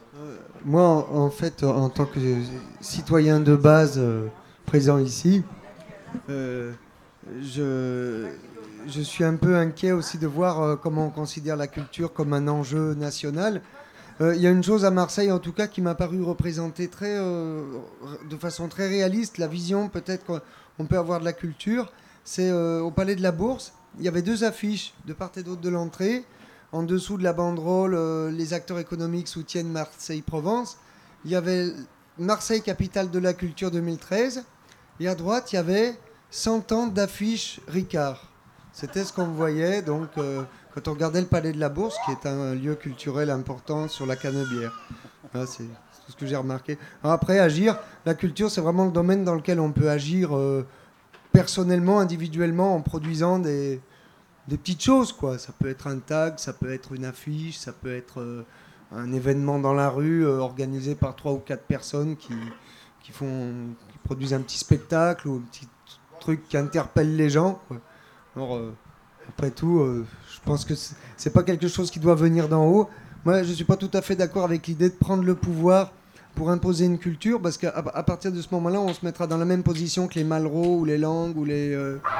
Moi, en fait, en tant que citoyen de base présent ici, euh, je, je suis un peu inquiet aussi de voir comment on considère la culture comme un enjeu national. Il y a une chose à Marseille, en tout cas, qui m'a paru représenter de façon très réaliste la vision peut-être qu'on peut avoir de la culture. C'est au Palais de la Bourse. Il y avait deux affiches de part et d'autre de l'entrée. En dessous de la banderole, les acteurs économiques soutiennent Marseille-Provence. Il y avait Marseille, capitale de la culture 2013. Et à droite, il y avait 100 ans d'affiches Ricard. C'était ce qu'on voyait donc quand on regardait le Palais de la Bourse, qui est un lieu culturel important sur la Canebière. Voilà, c'est tout ce que j'ai remarqué. Alors après, agir, la culture, c'est vraiment le domaine dans lequel on peut agir personnellement, individuellement, en produisant des petites choses, quoi. Ça peut être un tag, ça peut être une affiche, ça peut être un événement dans la rue organisé par 3 ou 4 personnes qui produisent un petit spectacle ou un petit truc qui interpelle les gens, quoi. Alors, après tout, je pense que c'est pas quelque chose qui doit venir d'en haut. Moi, je suis pas tout à fait d'accord avec l'idée de prendre le pouvoir pour imposer une culture, parce qu'à à partir de ce moment-là, on se mettra dans la même position que les Malraux ou les Langues ou les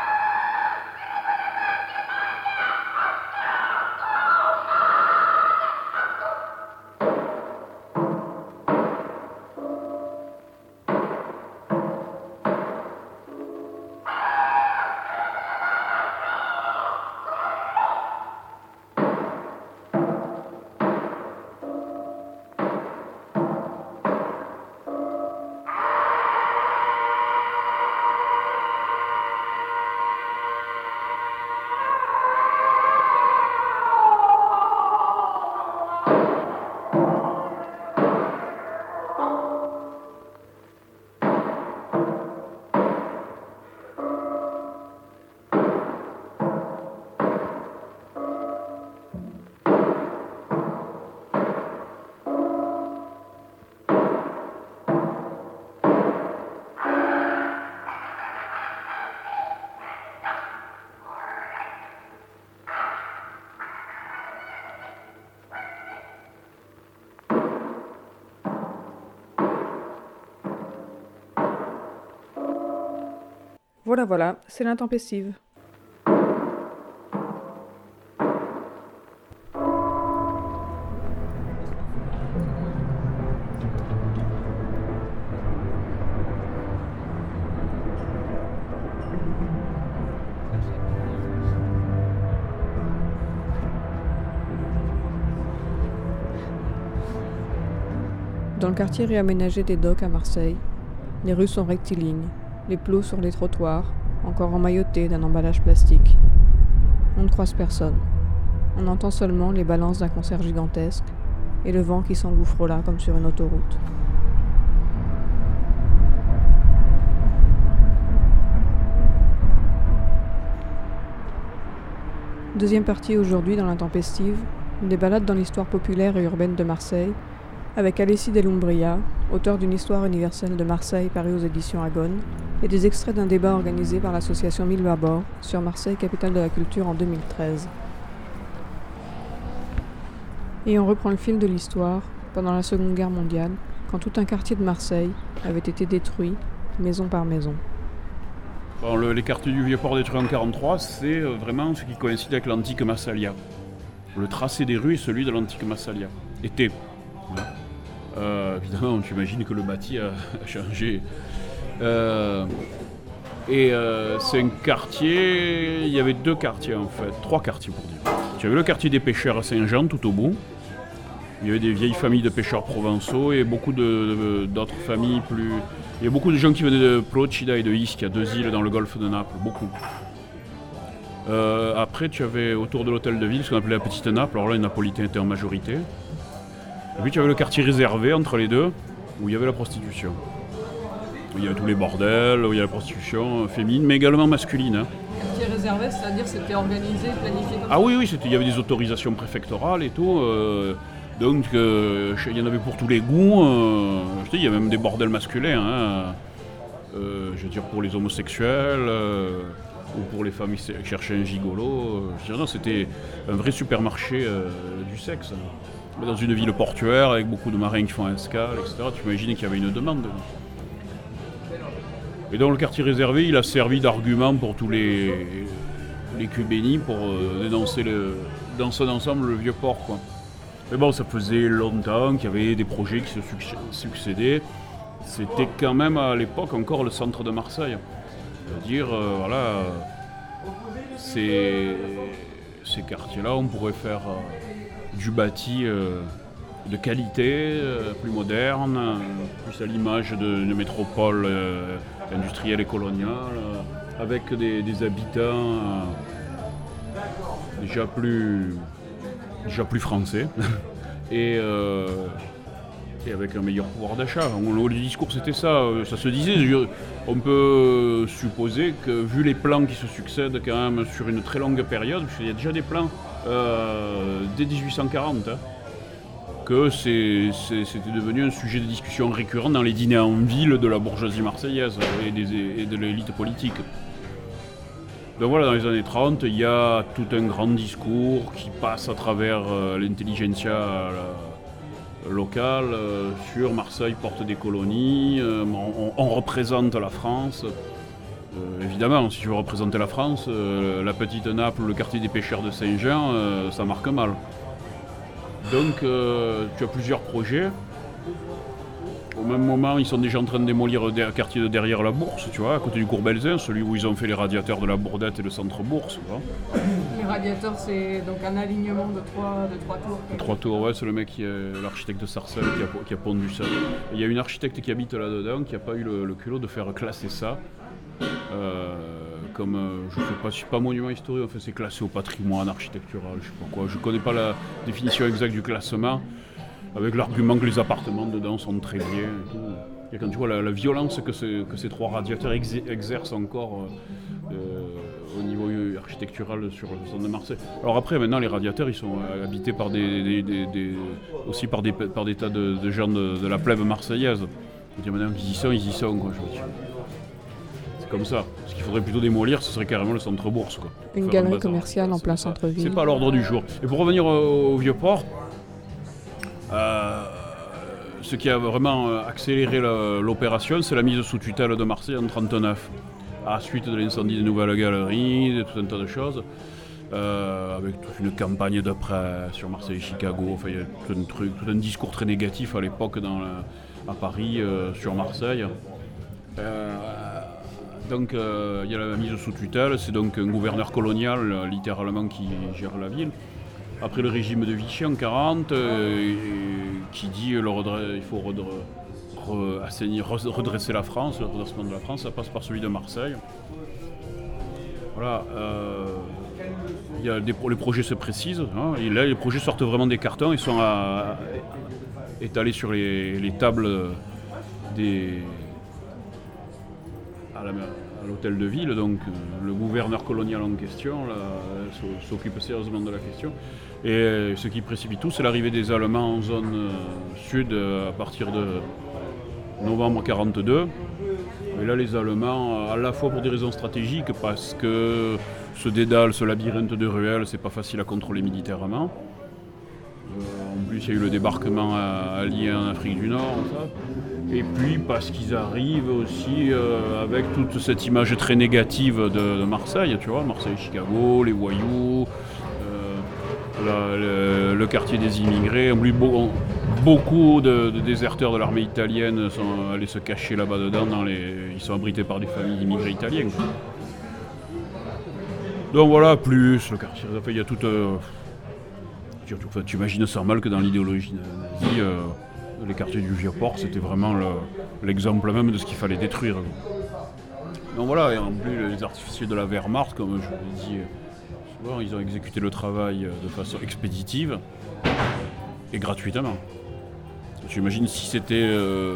Voilà, voilà, c'est l'intempestive. Dans le quartier réaménagé des Docks à Marseille, les rues sont rectilignes, les plots sur les trottoirs, encore emmaillotés d'un emballage plastique. On ne croise personne. On entend seulement les balances d'un concert gigantesque et le vent qui s'engouffre là comme sur une autoroute. Deuxième partie aujourd'hui dans l'intempestive, des balades dans l'histoire populaire et urbaine de Marseille, avec Alessi Dellumbria, auteur d'une histoire universelle de Marseille parue aux éditions Agone, et des extraits d'un débat organisé par l'association Mille Bâbord sur Marseille, capitale de la culture en 2013. Et on reprend le fil de l'histoire pendant la Seconde Guerre mondiale, quand tout un quartier de Marseille avait été détruit, maison par maison. Bon, les quartiers du Vieux-Port détruits en 1943, c'est vraiment ce qui coïncide avec l'antique Massalia. Le tracé des rues est celui de l'antique Massalia. Était. Voilà. Évidemment, tu imagines que le bâti a changé. C'est un quartier. Il y avait 2 quartiers en fait, 3 quartiers pour dire. Tu avais le quartier des pêcheurs à Saint-Jean, tout au bout. Il y avait des vieilles familles de pêcheurs provençaux et beaucoup d'autres familles plus. Il y a beaucoup de gens qui venaient de Procida et de Ischia, 2 îles dans le golfe de Naples, beaucoup. Après, tu avais autour de l'hôtel de ville ce qu'on appelait la Petite Naples. Alors là, les Napolitains étaient en majorité. Et puis tu avais le quartier réservé entre les deux, où il y avait la prostitution. Il y avait tous les bordels, où il y avait la prostitution féminine, mais également masculine. Hein. Quartier réservé, c'est-à-dire c'était organisé, planifié comme ça ? Ah oui, il y avait des autorisations préfectorales et tout. Donc il y en avait pour tous les goûts. Je te dis, il y a même des bordels masculins. Hein. Je veux dire, pour les homosexuels ou pour les femmes qui cherchaient un gigolo. Non, c'était un vrai supermarché du sexe. dans une ville portuaire avec beaucoup de marins qui font escale, etc. Tu imagines qu'il y avait une demande. Et donc le quartier réservé, il a servi d'argument pour tous les Cubénis pour dénoncer dans son ensemble le vieux port, quoi. Mais bon, ça faisait longtemps qu'il y avait des projets qui se succédaient. C'était quand même à l'époque encore le centre de Marseille. C'est-à-dire, voilà, ces quartiers-là, on pourrait faire du bâti de qualité, plus moderne, plus à l'image d'une métropole industrielle et coloniale, avec des habitants déjà plus français et avec un meilleur pouvoir d'achat. Le discours c'était ça se disait. On peut supposer que vu les plans qui se succèdent quand même sur une très longue période, puisqu'il y a déjà des plans dès 1840, que c'était devenu un sujet de discussion récurrent dans les dîners en ville de la bourgeoisie marseillaise et de l'élite politique. Donc voilà, dans les années 30, il y a tout un grand discours qui passe à travers l'intelligentsia locale sur Marseille, porte des colonies, on représente la France. Évidemment, si tu veux représenter la France, la petite Naples, le quartier des pêcheurs de Saint-Jean, ça marque mal. Donc tu as plusieurs projets. Au même moment, ils sont déjà en train de démolir le quartier de derrière la Bourse, tu vois, à côté du cours Belzin, celui où ils ont fait les radiateurs de la Bourdette et le centre Bourse. Les radiateurs, c'est donc un alignement de trois tours. 3 tours, ouais, c'est le mec, l'architecte de Sarcelles qui a pondu ça. Et il y a une architecte qui habite là-dedans qui n'a pas eu le culot de faire classer ça. Comme, je sais pas, c'est pas monument historique, enfin, c'est classé au patrimoine architectural, je sais pas quoi. Je connais pas la définition exacte du classement. Avec l'argument que les appartements dedans sont très bien et tout. Et quand tu vois la violence que ces 3 radiateurs exercent encore au niveau architectural sur le centre de Marseille. Alors après, maintenant, les radiateurs, ils sont habités par aussi par des tas de gens de la plèbe marseillaise. Et maintenant qu'ils y sont, quoi, je veux dire. C'est comme ça. Ce qu'il faudrait plutôt démolir, ce serait carrément le centre Bourse, quoi. Une galerie commerciale en plein centre-ville. C'est pas à l'ordre du jour. Et pour revenir au Vieux-Port, ce qui a vraiment accéléré l'opération, c'est la mise sous tutelle de Marseille en 1939, à la suite de l'incendie des Nouvelles Galeries, de tout un tas de choses, avec toute une campagne de presse sur Marseille et Chicago. Enfin, il y a tout un discours très négatif à l'époque à Paris sur Marseille. Donc il y a la mise sous tutelle, c'est donc un gouverneur colonial littéralement qui gère la ville. Après le régime de Vichy en 1940, qui dit il faut redresser la France, le redressement de la France, ça passe par celui de Marseille. Voilà. Les projets se précisent, hein, et là les projets sortent vraiment des cartons, ils sont étalés sur les tables à l'hôtel de ville, donc le gouverneur colonial en question là, s'occupe sérieusement de la question. Et ce qui précipite tout, c'est l'arrivée des Allemands en zone sud à partir de novembre 1942. Et là, les Allemands, à la fois pour des raisons stratégiques, parce que ce dédale, ce labyrinthe de ruelles, c'est pas facile à contrôler militairement. En plus, il y a eu le débarquement allié en Afrique du Nord. Ça. Et puis, parce qu'ils arrivent aussi avec toute cette image très négative de Marseille, tu vois, Marseille-Chicago, les voyous, le quartier des immigrés. Beaucoup de déserteurs de l'armée italienne sont allés se cacher là-bas dedans. Ils sont abrités par des familles d'immigrés italiens. Donc voilà, plus le quartier. Il y a tout. Tu imagines sans mal que dans l'idéologie nazie, les quartiers du Vieux-Port, c'était vraiment l'exemple même de ce qu'il fallait détruire. Donc voilà, et en plus les artificiers de la Wehrmacht, comme je l'ai dit souvent, ils ont exécuté le travail de façon expéditive et gratuitement. Tu imagines si c'était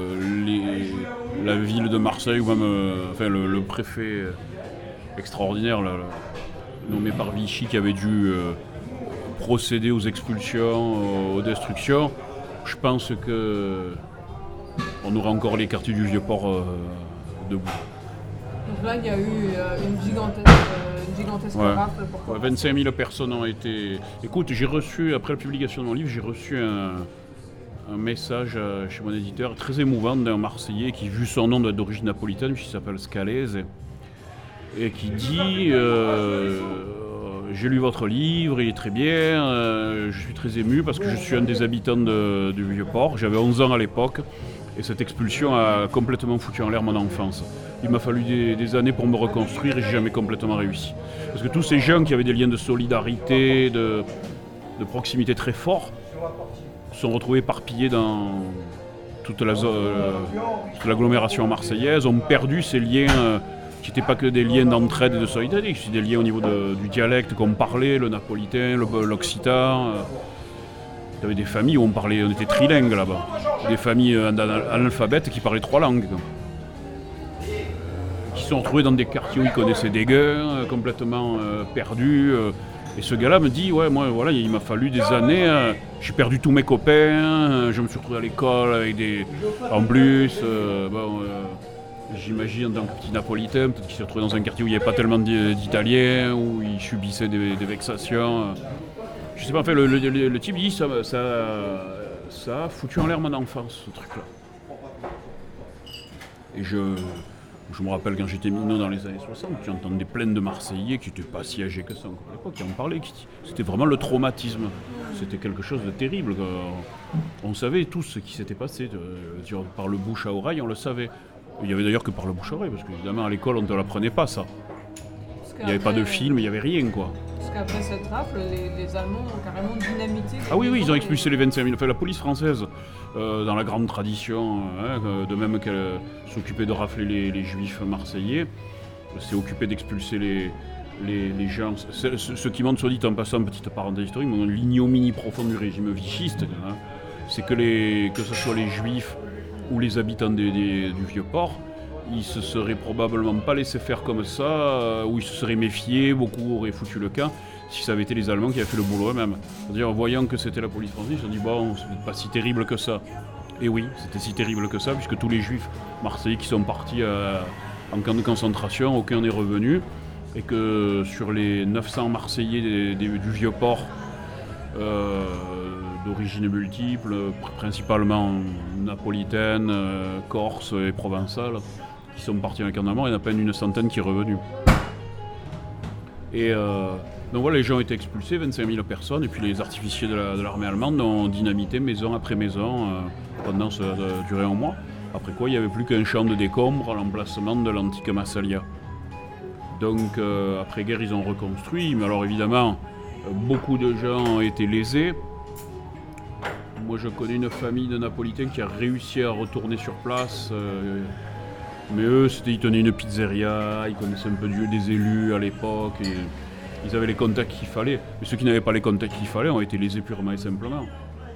la ville de Marseille ou même le préfet extraordinaire nommé par Vichy qui avait dû procéder aux expulsions, aux destructions. Je pense qu'on aura encore les quartiers du Vieux-Port debout. Donc là, il y a eu une Une gigantesque Ouais. rafle pour 25 000 personnes ont été... Écoute, j'ai reçu, après la publication de mon livre, j'ai reçu un message chez mon éditeur très émouvant d'un Marseillais qui, vu son nom, doit être d'origine napolitaine, qui s'appelle Scalese, et qui dit j'ai lu votre livre, il est très bien, je suis très ému parce que je suis un des habitants du Vieux-Port, j'avais 11 ans à l'époque, et cette expulsion a complètement foutu en l'air mon enfance. Il m'a fallu des années pour me reconstruire et j'ai jamais complètement réussi. Parce que tous ces gens qui avaient des liens de solidarité, de proximité très forts, se sont retrouvés éparpillés dans toute l'agglomération marseillaise, ont perdu ces liens qui n'étaient pas que des liens d'entraide et de solidarité, c'est des liens au niveau du dialecte qu'on parlait, le napolitain, l'occitan. Il y avait des familles où on était trilingues là-bas. Des familles analphabètes qui parlaient 3 langues. Qui se sont retrouvés dans des quartiers où ils connaissaient des gars, complètement perdus. Et ce gars-là me dit, ouais, moi, voilà, il m'a fallu des années, j'ai perdu tous mes copains, je me suis retrouvé à l'école avec des... En plus, j'imagine, en tant que petit napolitain, peut-être qu'il s'est retrouvé dans un quartier où il n'y avait pas tellement d'Italiens, où il subissait des vexations. Je sais pas, en fait, le type dit, ça a foutu en l'air mon enfance, ce truc-là. Et je me rappelle quand j'étais minot dans les années 60, tu entendais plein de Marseillais qui n'étaient pas si âgés que ça encore à l'époque, qui en parlaient. C'était vraiment le traumatisme. C'était quelque chose de terrible. On savait tous ce qui s'était passé. Par le bouche à oreille, on le savait. Il n'y avait d'ailleurs que par le bouche à oreille, parce qu'évidemment à l'école, on ne te l'apprenait pas ça. Il n'y avait pas de film, il n'y avait rien, quoi. Parce qu'après cette rafle, les Allemands ont carrément dynamité. Ah oui, ils ont expulsé les 25 000. Enfin, la police française, dans la grande tradition, de même qu'elle s'occupait de rafler les juifs marseillais, s'est occupée d'expulser les gens. Ce qui montre, soit dit en passant, petite parenthèse historique, l'ignominie profonde du régime vichiste, c'est que ce soit les juifs ou les habitants du Vieux-Port, ils se seraient probablement pas laissés faire comme ça, ou ils se seraient méfiés, beaucoup auraient foutu le camp, si ça avait été les Allemands qui avaient fait le boulot eux-mêmes. C'est-à-dire, en voyant que c'était la police française, ils se sont dit, bon, c'est peut-être pas si terrible que ça. Et oui, c'était si terrible que ça, puisque tous les juifs marseillais qui sont partis en camp de concentration, aucun n'est revenu, et que sur les 900 Marseillais du Vieux-Port, d'origine multiple, principalement napolitaine, corse et provençale, qui sont partis en camp de mort, il y en a à peine une centaine qui est revenue. Et donc voilà, les gens ont été expulsés, 25 000 personnes, et puis les artificiers de l'armée allemande ont dynamité maison après maison pendant ça a duré 1 mois. Après quoi, il n'y avait plus qu'un champ de décombres à l'emplacement de l'antique Massalia. Donc après-guerre, ils ont reconstruit, mais alors évidemment, beaucoup de gens ont été lésés. Moi, je connais une famille de Napolitains qui a réussi à retourner sur place. Mais eux, ils tenaient une pizzeria, ils connaissaient un peu des élus à l'époque. Et ils avaient les contacts qu'il fallait. Mais ceux qui n'avaient pas les contacts qu'il fallait ont été lésés purement et simplement.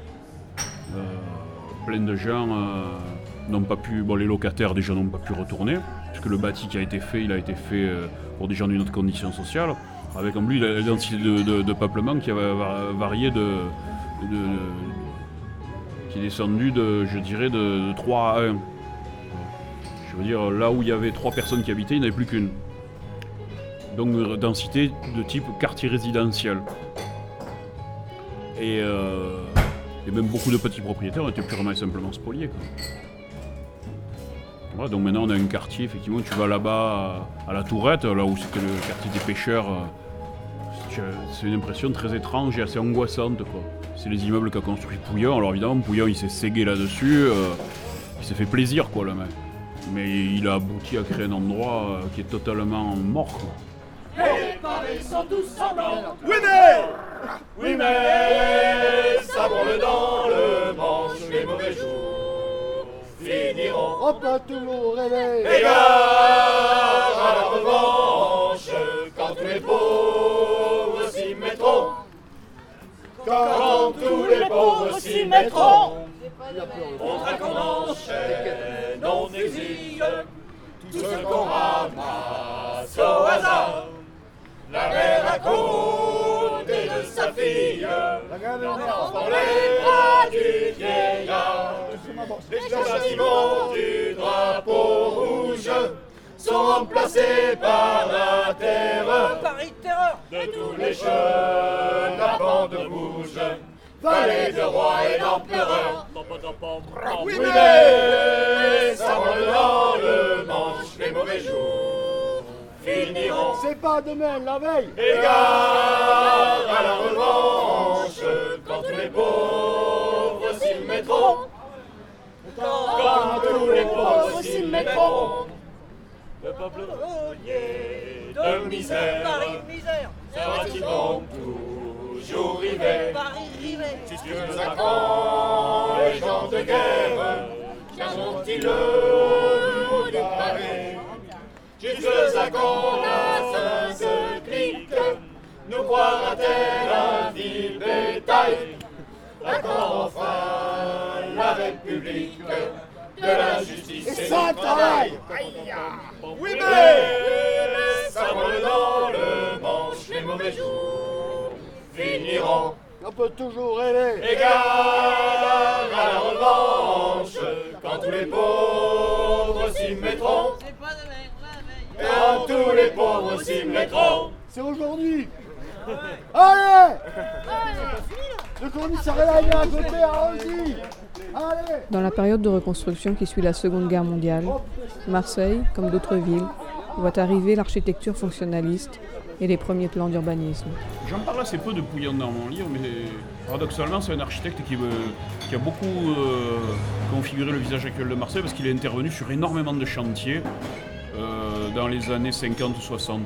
Plein de gens n'ont pas pu... Bon, les locataires, déjà, n'ont pas pu retourner. Puisque le bâti qui a été fait, il a été fait pour des gens d'une autre condition sociale. Avec en plus la densité de peuplement qui avait varié qui est descendu je dirais, de 3 à 1. Je veux dire, là où il y avait 3 personnes qui habitaient, il n'y en avait plus qu'une. Donc densité de type quartier résidentiel. Et même beaucoup de petits propriétaires ont été purement et simplement spoliés, quoi. Voilà, donc maintenant on a un quartier, effectivement, tu vas là-bas à la Tourette, là où c'était le quartier des pêcheurs. C'est une impression très étrange et assez angoissante, quoi. C'est les immeubles qu'a construit Pouillon. Alors évidemment, Pouillon, il s'est ségué là-dessus. Il s'est fait plaisir, quoi, le mec. Mais il a abouti à créer un endroit qui est totalement mort, quoi. Les pavés sont tous semblants. Oui mais, ça branle dans le manche, les mauvais jours finiront. On peut toujours rêver. Égard à la revanche, quand tous les pauvres s'y mettront. Quand tous les pauvres s'y mettront. On traque, on enchaîne, on exile tout ce qu'on ramasse au hasard. La mère à côté de sa fille, l'enfant dans les bras du vieillard. Les bâtiments du drapeau rouge sont remplacés par la terre. de tous les jeux, la bande bouge, valet de roi et d'empereur. Oui mais, ça vole dans le manche, les mauvais jours finiront. C'est pas demain, la veille. Égard à la revanche, quand tous les pauvres s'y mettront. Quand tous les pauvres s'y mettront. Le peuple rogné de misère, sera-t-il donc toujours rivé? Jusqu'à quand les gens de guerre viendront-ils le haut du pavé? Jusqu'à quand la seule clique nous croira-t-elle un vil bétail? À quand enfin la République de la justice et sans travail? Oui mais, ça vole dans le manche, les mauvais jours finiront. On peut toujours rêver. Égard à la revanche, quand tous les pauvres s'y mettront. Quand tous les pauvres s'y mettront. C'est aujourd'hui. Allez! Le commissariat est à côté, allons-y! Allez! Dans la période de reconstruction qui suit la Seconde Guerre mondiale, Marseille, comme d'autres villes, voit arriver l'architecture fonctionnaliste et les premiers plans d'urbanisme. J'en parle assez peu de Pouillan dans mon livre, mais paradoxalement, c'est un architecte qui a beaucoup configuré le visage actuel de Marseille parce qu'il est intervenu sur énormément de chantiers dans les années 50-60.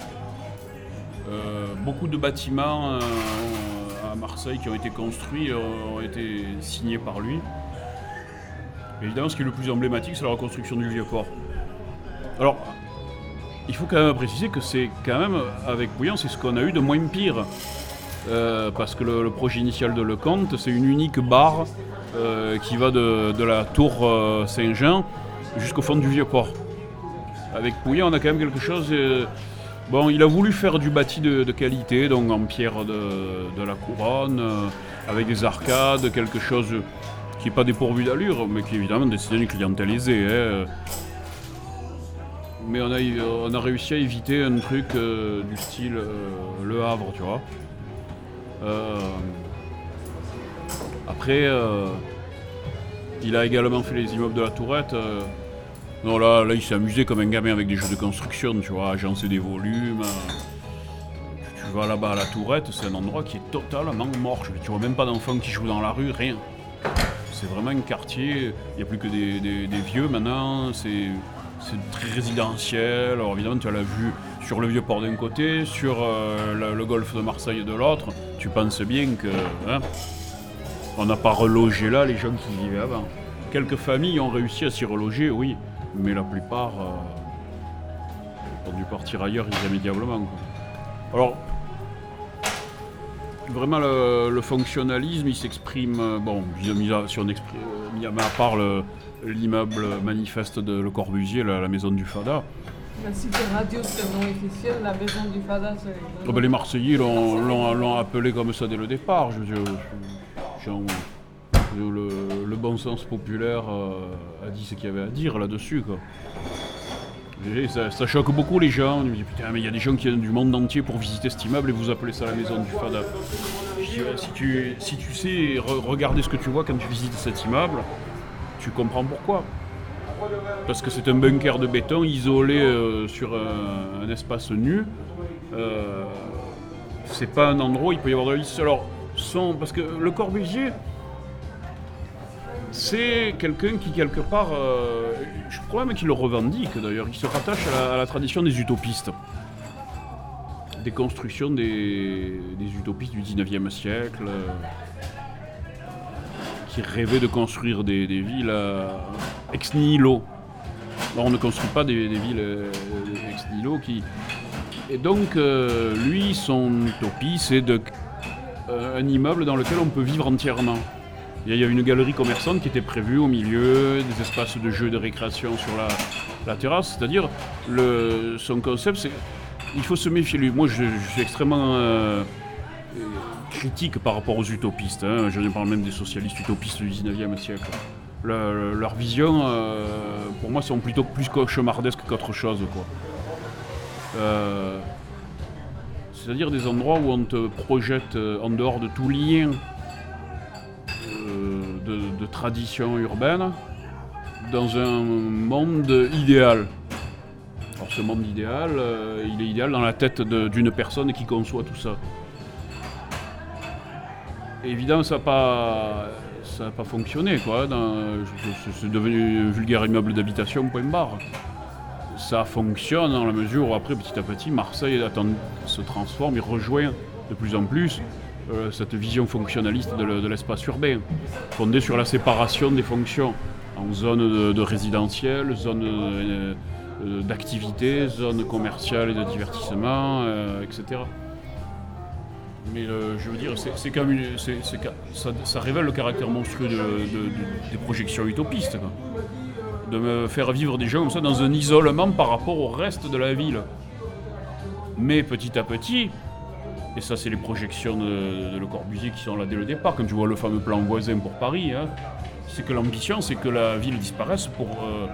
Beaucoup de bâtiments à Marseille qui ont été construits ont été signés par lui. Évidemment, ce qui est le plus emblématique, c'est la reconstruction du Vieux-Port. Alors, il faut quand même préciser que c'est quand même, avec Pouillan, c'est ce qu'on a eu de moins pire. Parce que le projet initial de Lecomte, c'est une unique barre qui va de la tour Saint-Jean jusqu'au fond du Vieux-Port. Avec Pouillan, on a quand même quelque chose... Bon, il a voulu faire du bâti de qualité, donc en pierre de la couronne, avec des arcades, quelque chose qui n'est pas dépourvu d'allure, mais qui est évidemment destiné à une clientèle aisée. Mais on a réussi à éviter un truc du style Le Havre, tu vois. Après, il a également fait les immeubles de la Tourette. Non, là, il s'est amusé comme un gamin avec des jeux de construction, tu vois, agencer des volumes. Tu vas là-bas à la Tourette, c'est un endroit qui est totalement mort. Tu vois même pas d'enfants qui jouent dans la rue, rien. C'est vraiment un quartier, il n'y a plus que des vieux maintenant, c'est très résidentiel. Alors évidemment, tu as la vue sur le Vieux-Port d'un côté, sur le golfe de Marseille de l'autre. Tu penses bien que on n'a pas relogé là les gens qui vivaient avant. Quelques familles ont réussi à s'y reloger, oui. Mais la plupart ont dû partir ailleurs irrémédiablement, quoi. Alors, vraiment, le fonctionnalisme, il s'exprime... Bon, mis à part l'immeuble manifeste de Le Corbusier, la maison du Fada. La cité radio, c'est le nom officiel, la maison du Fada, c'est... Les Marseillais l'ont appelé comme ça dès le départ. Le bon sens populaire a dit ce qu'il y avait à dire là-dessus, quoi. Et ça choque beaucoup les gens. On me dit putain, mais il y a des gens qui viennent du monde entier pour visiter cet immeuble et vous appelez ça la maison du Fada. Je dis, si tu sais regarder ce que tu vois quand tu visites cet immeuble, tu comprends pourquoi. Parce que c'est un bunker de béton isolé sur un espace nu. C'est pas un endroit où il peut y avoir de la vie. Alors, parce que Le Corbusier, c'est quelqu'un qui, quelque part, je crois même qu'il le revendique d'ailleurs, il se rattache à la tradition des utopistes. Des constructions des utopistes du 19e siècle, qui rêvaient de construire des villes ex nihilo. Alors, on ne construit pas des villes ex nihilo Et donc, lui, son utopie, c'est un immeuble dans lequel on peut vivre entièrement. Il y a une galerie commerçante qui était prévue au milieu, des espaces de jeux et de récréation sur la terrasse. C'est-à-dire, son concept, c'est il faut se méfier. Moi, je suis extrêmement critique par rapport aux utopistes. Je parle même des socialistes utopistes du 19e siècle. Leur vision, pour moi, sont plutôt plus cauchemardesques qu'autre chose, quoi. C'est-à-dire des endroits où on te projette en dehors de tout lien de tradition urbaine dans un monde idéal. Alors ce monde idéal, il est idéal dans la tête d'une personne qui conçoit tout ça. Et évidemment, ça n'a pas fonctionné, quoi. C'est devenu un vulgaire immeuble d'habitation, point barre. Ça fonctionne dans la mesure où après, petit à petit, Marseille se transforme, il rejoint de plus en plus cette vision fonctionnaliste de l'espace urbain, fondée sur la séparation des fonctions en zones de résidentiel, zones d'activité, zones commerciales et de divertissement, etc. Mais je veux dire, c'est quand même ça révèle le caractère monstrueux des projections utopistes, quoi. De me faire vivre des gens comme ça dans un isolement par rapport au reste de la ville. Mais petit à petit, et ça c'est les projections de Le Corbusier qui sont là dès le départ, quand tu vois le fameux plan voisin pour Paris, hein, c'est que l'ambition c'est que la ville disparaisse pour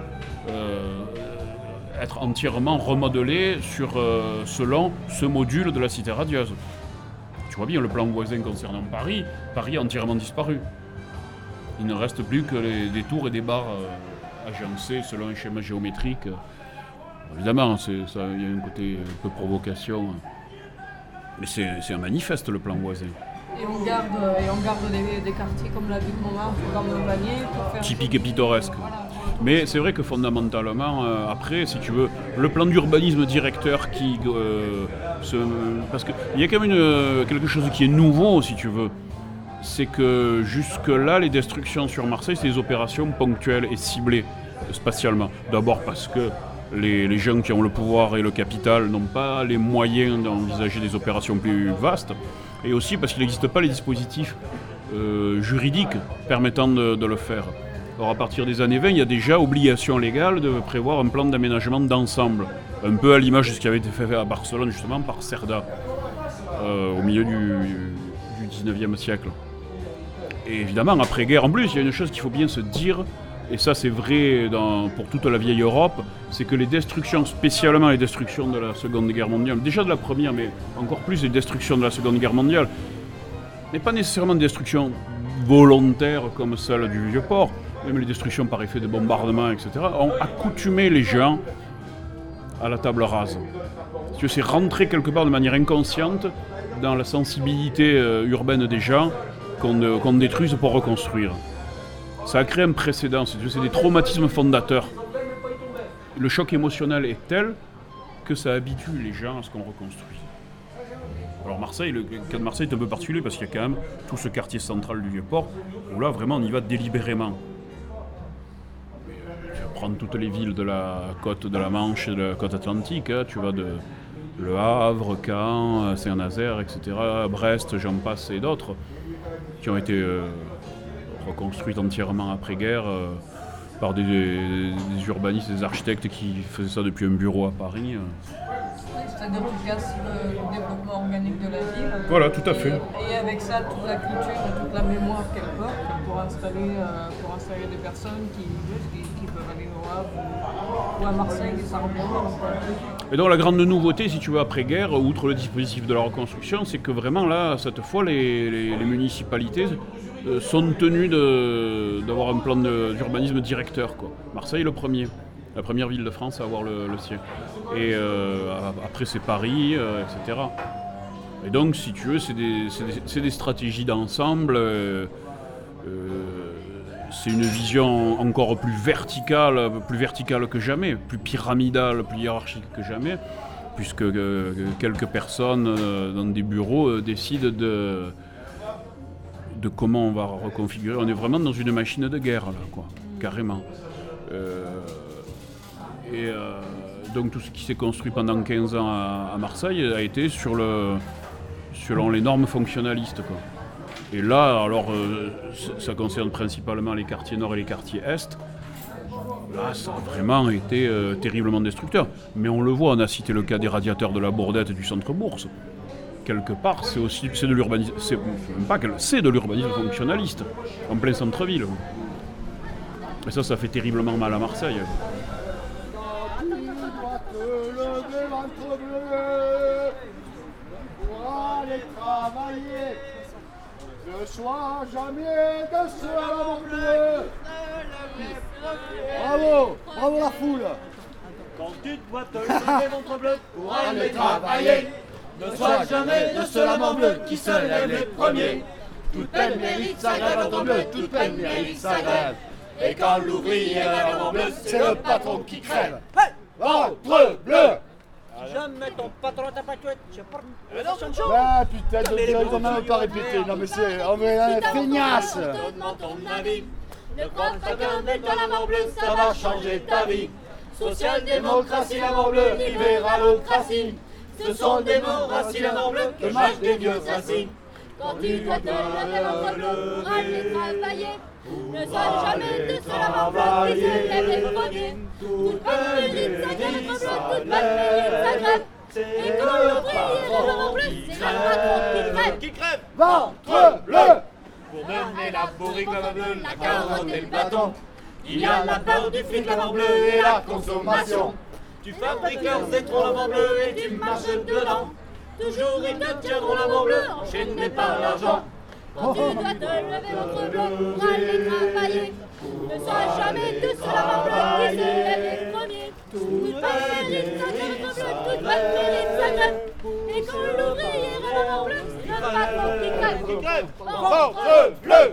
être entièrement remodelée selon ce module de la cité radieuse. Tu vois bien le plan voisin concernant Paris, Paris a entièrement disparu. Il ne reste plus que des tours et des bars agencés selon un schéma géométrique. Évidemment, il y a un côté un peu provocation. Mais c'est un manifeste, le plan voisin. Et on garde des quartiers comme la ville de Montmartre ou comme le Vanier pour faire... Typique et pittoresque. Voilà. Mais c'est vrai que fondamentalement, après, si tu veux, le plan d'urbanisme directeur parce qu'il y a quand même quelque chose qui est nouveau, si tu veux. C'est que jusque-là, les destructions sur Marseille, c'est des opérations ponctuelles et ciblées spatialement. D'abord parce que les gens qui ont le pouvoir et le capital n'ont pas les moyens d'envisager des opérations plus vastes. Et aussi parce qu'il n'existe pas les dispositifs juridiques permettant de le faire. Alors à partir des années 20, il y a déjà obligation légale de prévoir un plan d'aménagement d'ensemble. Un peu à l'image de ce qui avait été fait à Barcelone justement par Cerda, au milieu du 19e siècle. Et évidemment, après-guerre, en plus, il y a une chose qu'il faut bien se dire, et ça c'est vrai pour toute la vieille Europe, c'est que les destructions, spécialement les destructions de la Seconde Guerre mondiale, déjà de la Première, mais encore plus les destructions de la Seconde Guerre mondiale, mais pas nécessairement des destructions volontaires comme celle du Vieux-Port, même les destructions par effet de bombardement, etc., ont accoutumé les gens à la table rase. C'est rentrer quelque part de manière inconsciente dans la sensibilité urbaine des gens qu'on détruise pour reconstruire. Ça a créé un précédent, c'est des traumatismes fondateurs. Le choc émotionnel est tel que ça habitue les gens à ce qu'on reconstruit. Alors Marseille, le cas de Marseille est un peu particulier parce qu'il y a quand même tout ce quartier central du Vieux-Port où là vraiment on y va délibérément. Tu vas prendre toutes les villes de la côte de la Manche et de la côte atlantique, hein, tu vas de Le Havre, Caen, Saint-Nazaire, etc., Brest, j'en passe et d'autres, qui ont été reconstruites entièrement après-guerre par des urbanistes, des architectes qui faisaient ça depuis un bureau à Paris. C'est-à-dire que tu casses le développement organique de la ville. Voilà, tout à fait. Et avec ça, toute la culture et toute la mémoire qu'elle porte pour installer des personnes qui peuvent aller au Havre ou à Marseille et ça revient. Et donc la grande nouveauté, si tu veux, après-guerre, outre le dispositif de la reconstruction, c'est que vraiment là, cette fois, les municipalités sont tenues d'avoir un plan d'urbanisme directeur, quoi. Marseille est le premier. La première ville de France à avoir le sien. Et après c'est Paris, etc. Et donc si tu veux, c'est des stratégies d'ensemble, c'est une vision encore plus verticale que jamais, plus pyramidale, plus hiérarchique que jamais, puisque quelques personnes dans des bureaux décident de comment on va reconfigurer. On est vraiment dans une machine de guerre là, quoi, carrément. Donc tout ce qui s'est construit pendant 15 ans à Marseille a été selon les normes fonctionnalistes, quoi. Et là, alors, ça concerne principalement les quartiers nord et les quartiers est. Là, ça a vraiment été terriblement destructeur. Mais on le voit, on a cité le cas des radiateurs de la Bourdette et du Centre-Bourse. Quelque part, c'est de l'urbanisme, c'est de l'urbanisme fonctionnaliste, en plein centre-ville. Et ça fait terriblement mal à Marseille. aller travailler. Ne sois jamais de ceux à la mort bleue. Bravo, bravo la foule. Quand tu dois te lever ventre bleu pour aller travailler, ne sois jamais de ceux à mort bleue qui se lèvent les premiers. Toute peine mérite sa grève, ventre bleu, toute peine mérite sa grève. Et quand l'ouvrier a la mort bleue, c'est le patron qui crève. Ventre bleu. Jamais ton patron t'a pas tué, tu portes Ah putain, ils ont même pas répété. Non mais c'est en vrai un feignasse. Dans ton avis, ne crois pas qu'un mec à la mort bleue, ça va changer ta vie. Social-démocratie, la mort bleue, libéralocratie. Ce sont des démocraties, la mort bleue, que mâchent des vieux assis. Quand tu dois te lever ventre bleu pour aller travailler, ne sois jamais de ceux à la mort bleue qui se lèvent les premiers. Toute bonne mérite sa grève, ventre bleu, toute bonne mérite sa grève. Et quand l'ouvrier de la mort bleue, c'est le patron qui crève. Ventre bleu. Pour mener la bourrique, la bleue, la carotte et le bâton, il y a la peur du fric, la mort bleue et la consommation. Tu fabriques leurs étrons, la mort bleue, et tu marches dedans. Toujours ils te tiendront la mort bleue, enchaînés par l'argent. Quand tu dois te lever ventre bleu pour aller travailler, ne sois jamais de ceux à la mort bleue qui se lèvent les premiers. Toute bonne mérite sa grève, ventre bleu, toute bonne mérite sa grève. Et quand l'ouvrier a la mort bleue, c'est le patron qui crève. Ventre bleu.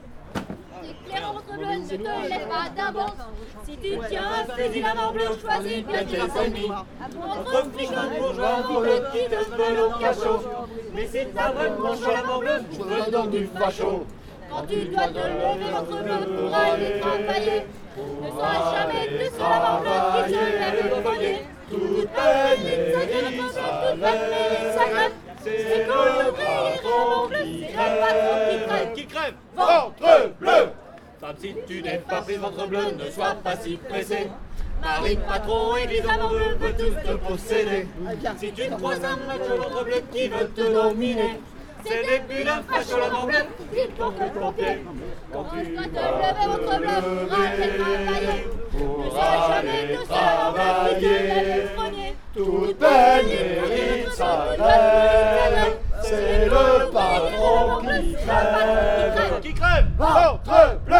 L'éclairant ventre bleu, ne te lève pas d'un bond. Si tu tiens un fusil à mort bleue, choisis bien tes ennemis. Entre flics, un bourgeois, un bleu qui te veulent au cachot. Mais si t'as vraiment chaud la mort bleue, je veux donc du facho. Quand tu dois te lever ventre bleu pour aller travailler, ne sois jamais de ceux à la mort bleue qui se lèvent les premiers. Toute bonne mérite sa grève, toute bonne mérite sa grève. C'est quand l'ouvrier a la mort bleue, c'est le patron qui crève. Ventre bleu. Femme, si tu n'es pas pris ventre bleu, ne sois pas si pressé. Mari, patron, église, la mort bleue veut tous te posséder. Si tu croises un macho ventre bleu qui veut te dominer, c'est le début d'un facho la mort bleue qui porte ton pied. Quand tu dois te lever ventre bleu pour aller travailler, ne sois jamais de ceux à la mort bleue qui se lèvent les premiers. Toute peine mérite sa grève, c'est le patron qui crève. Ventre bleu.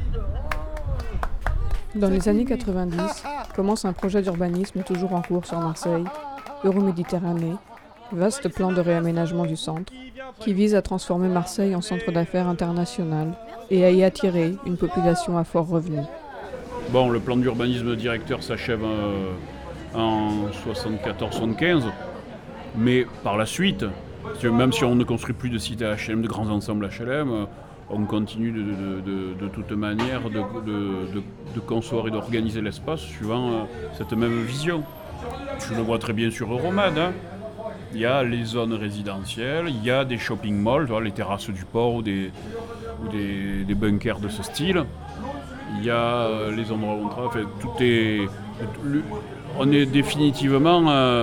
Dans les années 90, commence un projet d'urbanisme toujours en cours sur Marseille, Euroméditerranée, vaste plan de réaménagement du centre, qui vise à transformer Marseille en centre d'affaires international et à y attirer une population à fort revenu. Bon, le plan d'urbanisme directeur s'achève en 74-75, mais par la suite, même si on ne construit plus de sites HLM, de grands ensembles HLM, on continue de toute manière de concevoir et d'organiser l'espace suivant cette même vision. Je le vois très bien sur Euromad. Il y a les zones résidentielles, il y a des shopping malls, les terrasses du port ou des bunkers de ce style. Il y a les endroits où on travaille. Enfin, tout est. On est définitivement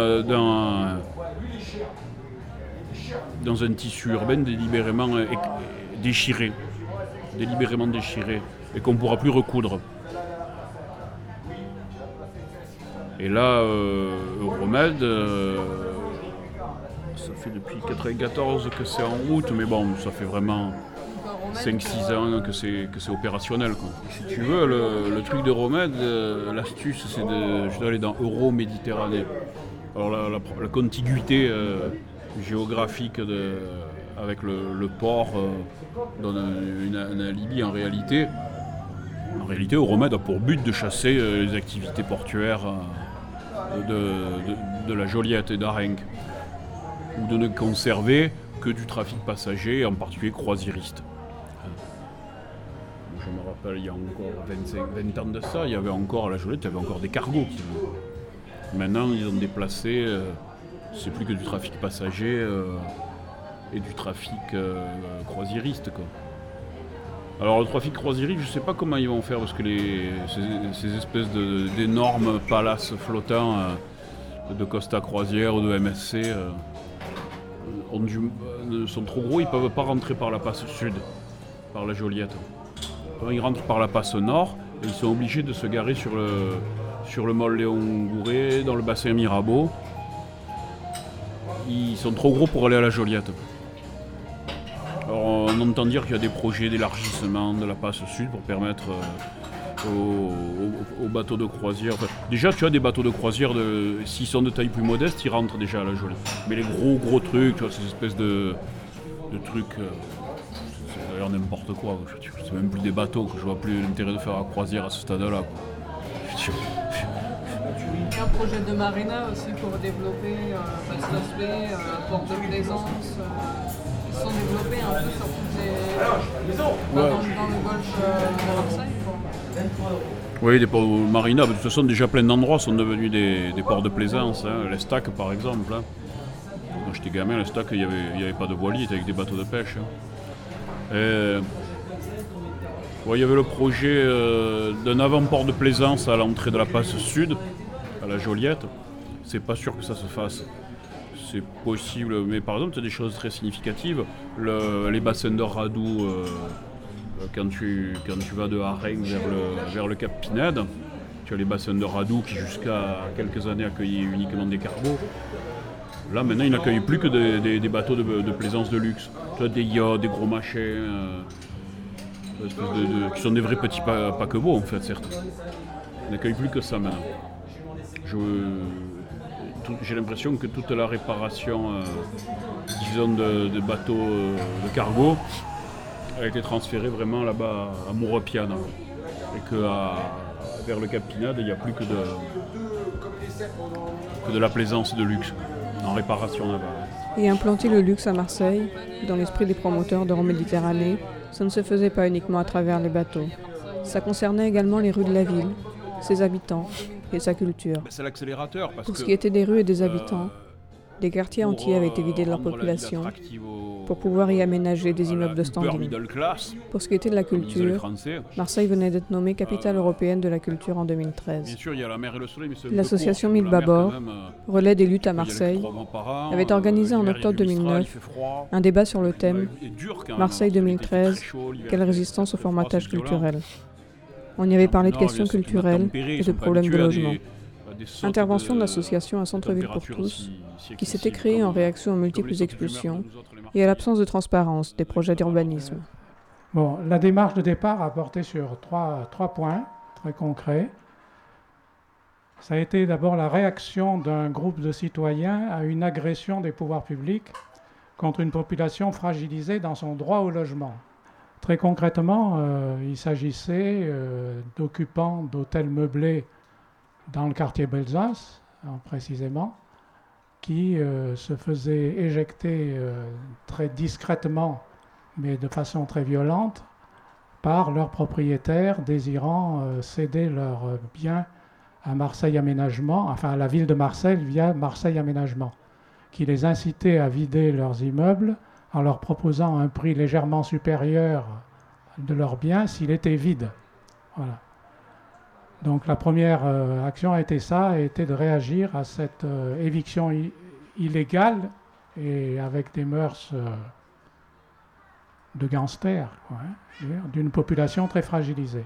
dans un tissu urbain délibérément déchiré, et qu'on ne pourra plus recoudre. Et là, Euromed, ça fait depuis 1994 que c'est en route, mais bon, ça fait vraiment 5-6 ans que c'est opérationnel, quoi. Si tu veux, le truc d'Euromed, l'astuce, c'est d'aller dans Euroméditerranée. Alors la contiguïté géographique avec le port donne un alibi. En réalité, Euromed a pour but de chasser les activités portuaires de la Joliette et d'Arenc, ou de ne conserver que du trafic passager, en particulier croisiériste. Je me rappelle, il y a encore 20 ans de ça, il y avait encore à la Joliette, il y avait encore des cargos. Maintenant, ils ont déplacé, c'est plus que du trafic passager et du trafic croisiériste, quoi. Alors le trafic croisiériste, je ne sais pas comment ils vont faire, parce que ces espèces d'énormes palaces flottants de Costa Croisière ou de MSC sont trop gros, ils ne peuvent pas rentrer par la passe sud, par la Joliette. Ils rentrent par la passe nord et ils sont obligés de se garer sur le mall Léon Gouret, dans le bassin Mirabeau. ils sont trop gros pour aller à la Joliette. Alors on entend dire qu'il y a des projets d'élargissement de la passe sud pour permettre aux bateaux de croisière. Enfin, déjà tu as des bateaux de croisière, s'ils sont de taille plus modeste, ils rentrent déjà à la Joliette. Mais les gros trucs, tu vois, ces espèces de trucs, c'est d'ailleurs n'importe quoi. C'est même plus des bateaux, que je vois plus l'intérêt de faire la croisière à ce stade-là. Il y a un projet de marina aussi pour développer Falstaff Bay, port de plaisance. Ils se sont développés un peu sur toutes les... dans le golfe de Marseille. Oui, des ports marina, de toute façon déjà plein d'endroits sont devenus des ports de plaisance. Hein. L'Estac par exemple. Hein. Quand j'étais gamin, l'Estac, il n'y avait pas de voilier, il était avec des bateaux de pêche. Hein. Il y avait le projet d'un avant-port de plaisance à l'entrée de la passe sud, à la Joliette. C'est pas sûr que ça se fasse. C'est possible, mais par exemple, tu as des choses très significatives. Les bassins de Radou, quand tu vas de Harengs vers le Cap Pinède, tu as les bassins de Radou qui, jusqu'à quelques années, accueillaient uniquement des cargos. Là, maintenant, ils n'accueillent plus que des bateaux de plaisance de luxe. Tu as des yachts, des gros machins. Qui sont des vrais petits paquebots en fait, certes. On n'accueille plus que ça maintenant. J'ai l'impression que toute la réparation, disons, de bateaux de cargo a été transférée vraiment là-bas à Maurepiane. Et que vers le Cap Pinède, il n'y a plus que de la plaisance de luxe en réparation là-bas. Et implanter le luxe à Marseille, dans l'esprit des promoteurs d'Euroméditerranée, ça ne se faisait pas uniquement à travers les bateaux. Ça concernait également les rues de la ville, ses habitants et sa culture. C'est l'accélérateur. Pour ce qui était des rues et des habitants, des quartiers entiers avaient été vidés de leur population pour pouvoir y aménager des immeubles de standing. Pour ce qui était de la culture, Marseille venait d'être nommée capitale européenne de la culture en 2013. Bien sûr, il y a la mer et le soleil, mais l'association Mille Bâbords, relais des luttes à Marseille, avait organisé en octobre 2009 un débat sur le thème « Marseille 2013, quelle résistance au formatage culturel ?» On y avait parlé de questions culturelles et de problèmes de logement. Intervention de l'association Un Centre-Ville pour tous, qui s'était créée en réaction aux multiples expulsions et à l'absence de transparence des projets d'urbanisme. Bon, la démarche de départ a porté sur trois points très concrets. Ça a été d'abord la réaction d'un groupe de citoyens à une agression des pouvoirs publics contre une population fragilisée dans son droit au logement. Très concrètement, il s'agissait d'occupants d'hôtels meublés dans le quartier Belsace, précisément, qui se faisaient éjecter très discrètement, mais de façon très violente, par leurs propriétaires désirant céder leurs biens à Marseille Aménagement, enfin à la ville de Marseille via Marseille Aménagement, qui les incitait à vider leurs immeubles en leur proposant un prix légèrement supérieur de leurs biens s'il était vide. Voilà. Donc la première action a été de réagir à cette éviction illégale et avec des mœurs de gangsters, quoi, hein, d'une population très fragilisée.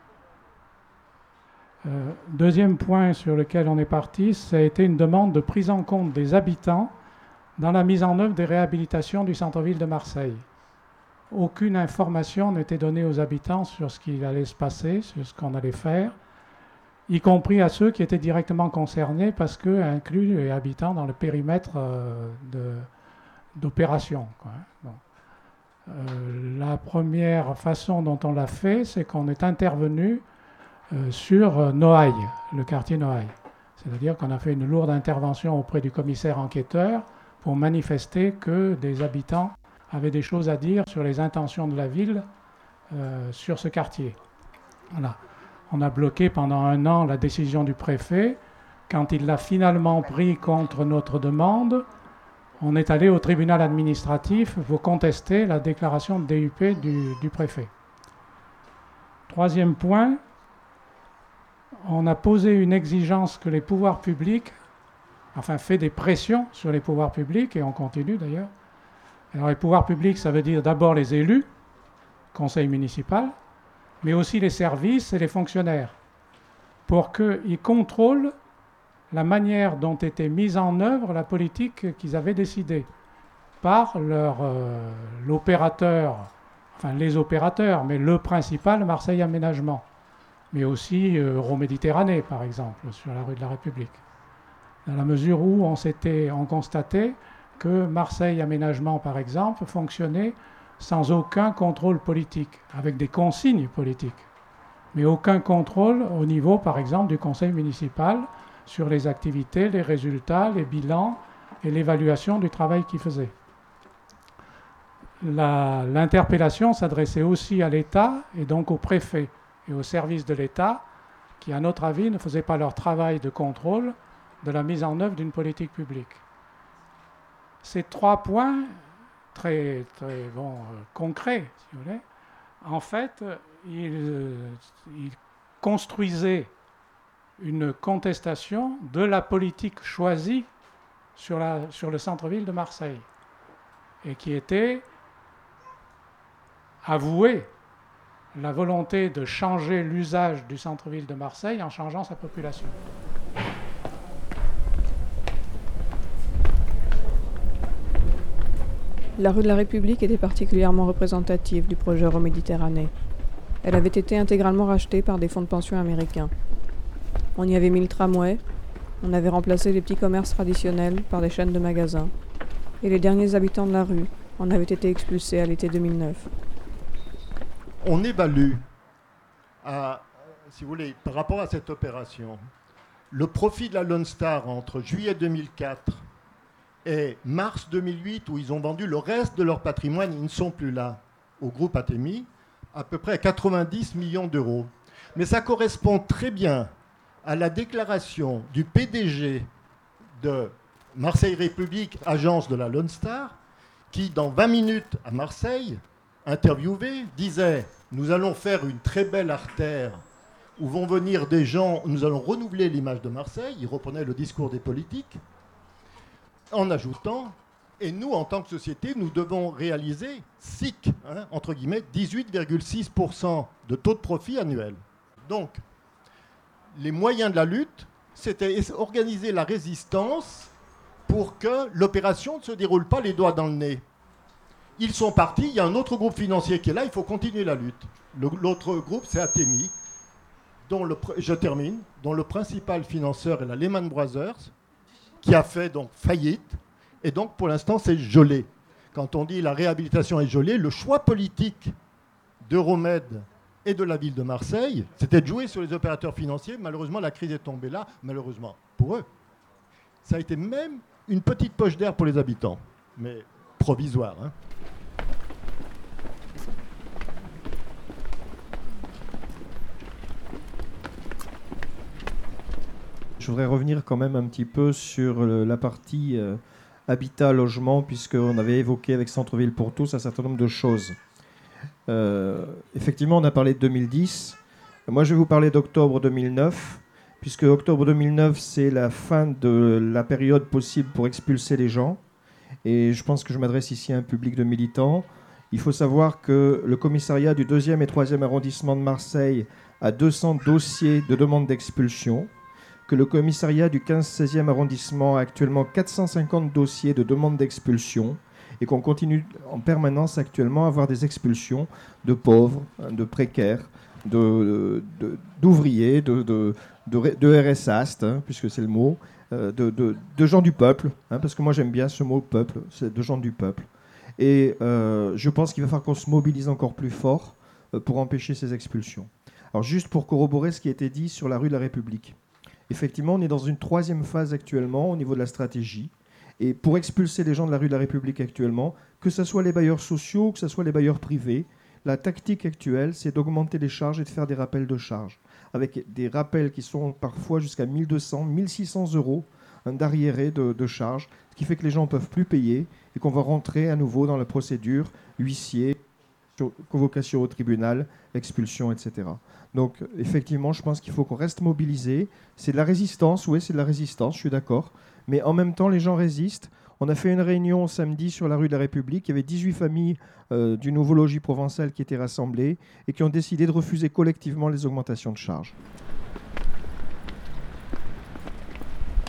Deuxième point sur lequel on est parti, ça a été une demande de prise en compte des habitants dans la mise en œuvre des réhabilitations du centre-ville de Marseille. Aucune information n'était donnée aux habitants sur ce qui allait se passer, sur ce qu'on allait faire, y compris à ceux qui étaient directement concernés parce que inclus les habitants dans le périmètre d'opération. Bon. La première façon dont on l'a fait, c'est qu'on est intervenu sur Noailles, le quartier Noailles. C'est-à-dire qu'on a fait une lourde intervention auprès du commissaire enquêteur pour manifester que des habitants avaient des choses à dire sur les intentions de la ville sur ce quartier. Voilà. On a bloqué pendant 1 an la décision du préfet. Quand il l'a finalement pris contre notre demande, on est allé au tribunal administratif pour contester la déclaration de DUP du préfet. Troisième point, on a posé une exigence que les pouvoirs publics, enfin fait des pressions sur les pouvoirs publics, et on continue d'ailleurs. Alors les pouvoirs publics, ça veut dire d'abord les élus, conseil municipal, mais aussi les services et les fonctionnaires, pour qu'ils contrôlent la manière dont était mise en œuvre la politique qu'ils avaient décidée par l'opérateur, enfin les opérateurs, mais le principal, Marseille Aménagement, mais aussi Euroméditerranée, par exemple, sur la rue de la République. Dans la mesure où on constatait que Marseille Aménagement, par exemple, fonctionnait sans aucun contrôle politique, avec des consignes politiques, mais aucun contrôle au niveau, par exemple, du conseil municipal sur les activités, les résultats, les bilans et l'évaluation du travail qu'ils faisaient. L'interpellation s'adressait aussi à l'État et donc aux préfets et aux services de l'État qui, à notre avis, ne faisaient pas leur travail de contrôle de la mise en œuvre d'une politique publique. Ces 3 points très concrets, si vous voulez, en fait, ils construisaient une contestation de la politique choisie sur le centre-ville de Marseille et qui était avouée la volonté de changer l'usage du centre-ville de Marseille en changeant sa population. La rue de la République était particulièrement représentative du projet Euroméditerranée. Elle avait été intégralement rachetée par des fonds de pension américains. On y avait mis le tramway, on avait remplacé les petits commerces traditionnels par des chaînes de magasins, et les derniers habitants de la rue en avaient été expulsés à l'été 2009. On évalue, si vous voulez, par rapport à cette opération, le profit de la Lone Star entre juillet 2004 et mars 2008, où ils ont vendu le reste de leur patrimoine, ils ne sont plus là, au groupe Atemi, à peu près à 90 millions d'euros. Mais ça correspond très bien à la déclaration du PDG de Marseille République, agence de la Lone Star, qui, dans 20 minutes à Marseille, interviewé, disait « Nous allons faire une très belle artère où vont venir des gens, nous allons renouveler l'image de Marseille », il reprenait le discours des politiques, en ajoutant « Et nous, en tant que société, nous devons réaliser SIC, entre guillemets, 18,6% de taux de profit annuel. » Donc, les moyens de la lutte, c'était organiser la résistance pour que l'opération ne se déroule pas les doigts dans le nez. Ils sont partis, il y a un autre groupe financier qui est là, il faut continuer la lutte. L'autre groupe, c'est Atemi, dont le principal financeur est la Lehman Brothers, qui a fait donc faillite, et donc pour l'instant c'est gelé. Quand on dit la réhabilitation est gelée, le choix politique d'Euromed et de la ville de Marseille, c'était de jouer sur les opérateurs financiers. Malheureusement, la crise est tombée là, malheureusement pour eux. Ça a été même une petite poche d'air pour les habitants, mais provisoire. Je voudrais revenir quand même un petit peu sur la partie habitat, logement, puisqu'on avait évoqué avec Centre-Ville pour tous un certain nombre de choses. Effectivement, on a parlé de 2010. Moi, je vais vous parler d'octobre 2009, puisque octobre 2009, c'est la fin de la période possible pour expulser les gens. Et je pense que je m'adresse ici à un public de militants. Il faut savoir que le commissariat du 2e et 3e arrondissement de Marseille a 200 dossiers de demande d'expulsion, que le commissariat du 15-16e arrondissement a actuellement 450 dossiers de demande d'expulsion, et qu'on continue en permanence actuellement à avoir des expulsions de pauvres, de précaires, d'ouvriers, de RSAST, puisque c'est le mot, de gens du peuple, parce que moi j'aime bien ce mot peuple, c'est de gens du peuple. Et je pense qu'il va falloir qu'on se mobilise encore plus fort pour empêcher ces expulsions. Alors juste pour corroborer ce qui a été dit sur la rue de la République. Effectivement, on est dans une 3e phase actuellement au niveau de la stratégie. Et pour expulser les gens de la rue de la République actuellement, que ce soit les bailleurs sociaux, que ce soit les bailleurs privés, la tactique actuelle, c'est d'augmenter les charges et de faire des rappels de charges, avec des rappels qui sont parfois jusqu'à 1200, 1600 euros d'arriérés de charges, ce qui fait que les gens ne peuvent plus payer et qu'on va rentrer à nouveau dans la procédure huissier, convocation au tribunal, expulsion, etc. Donc, effectivement, je pense qu'il faut qu'on reste mobilisé. C'est de la résistance, oui, c'est de la résistance, je suis d'accord. Mais en même temps, les gens résistent. On a fait une réunion samedi sur la rue de la République. Il y avait 18 familles du nouveau logis provençal qui étaient rassemblées et qui ont décidé de refuser collectivement les augmentations de charges.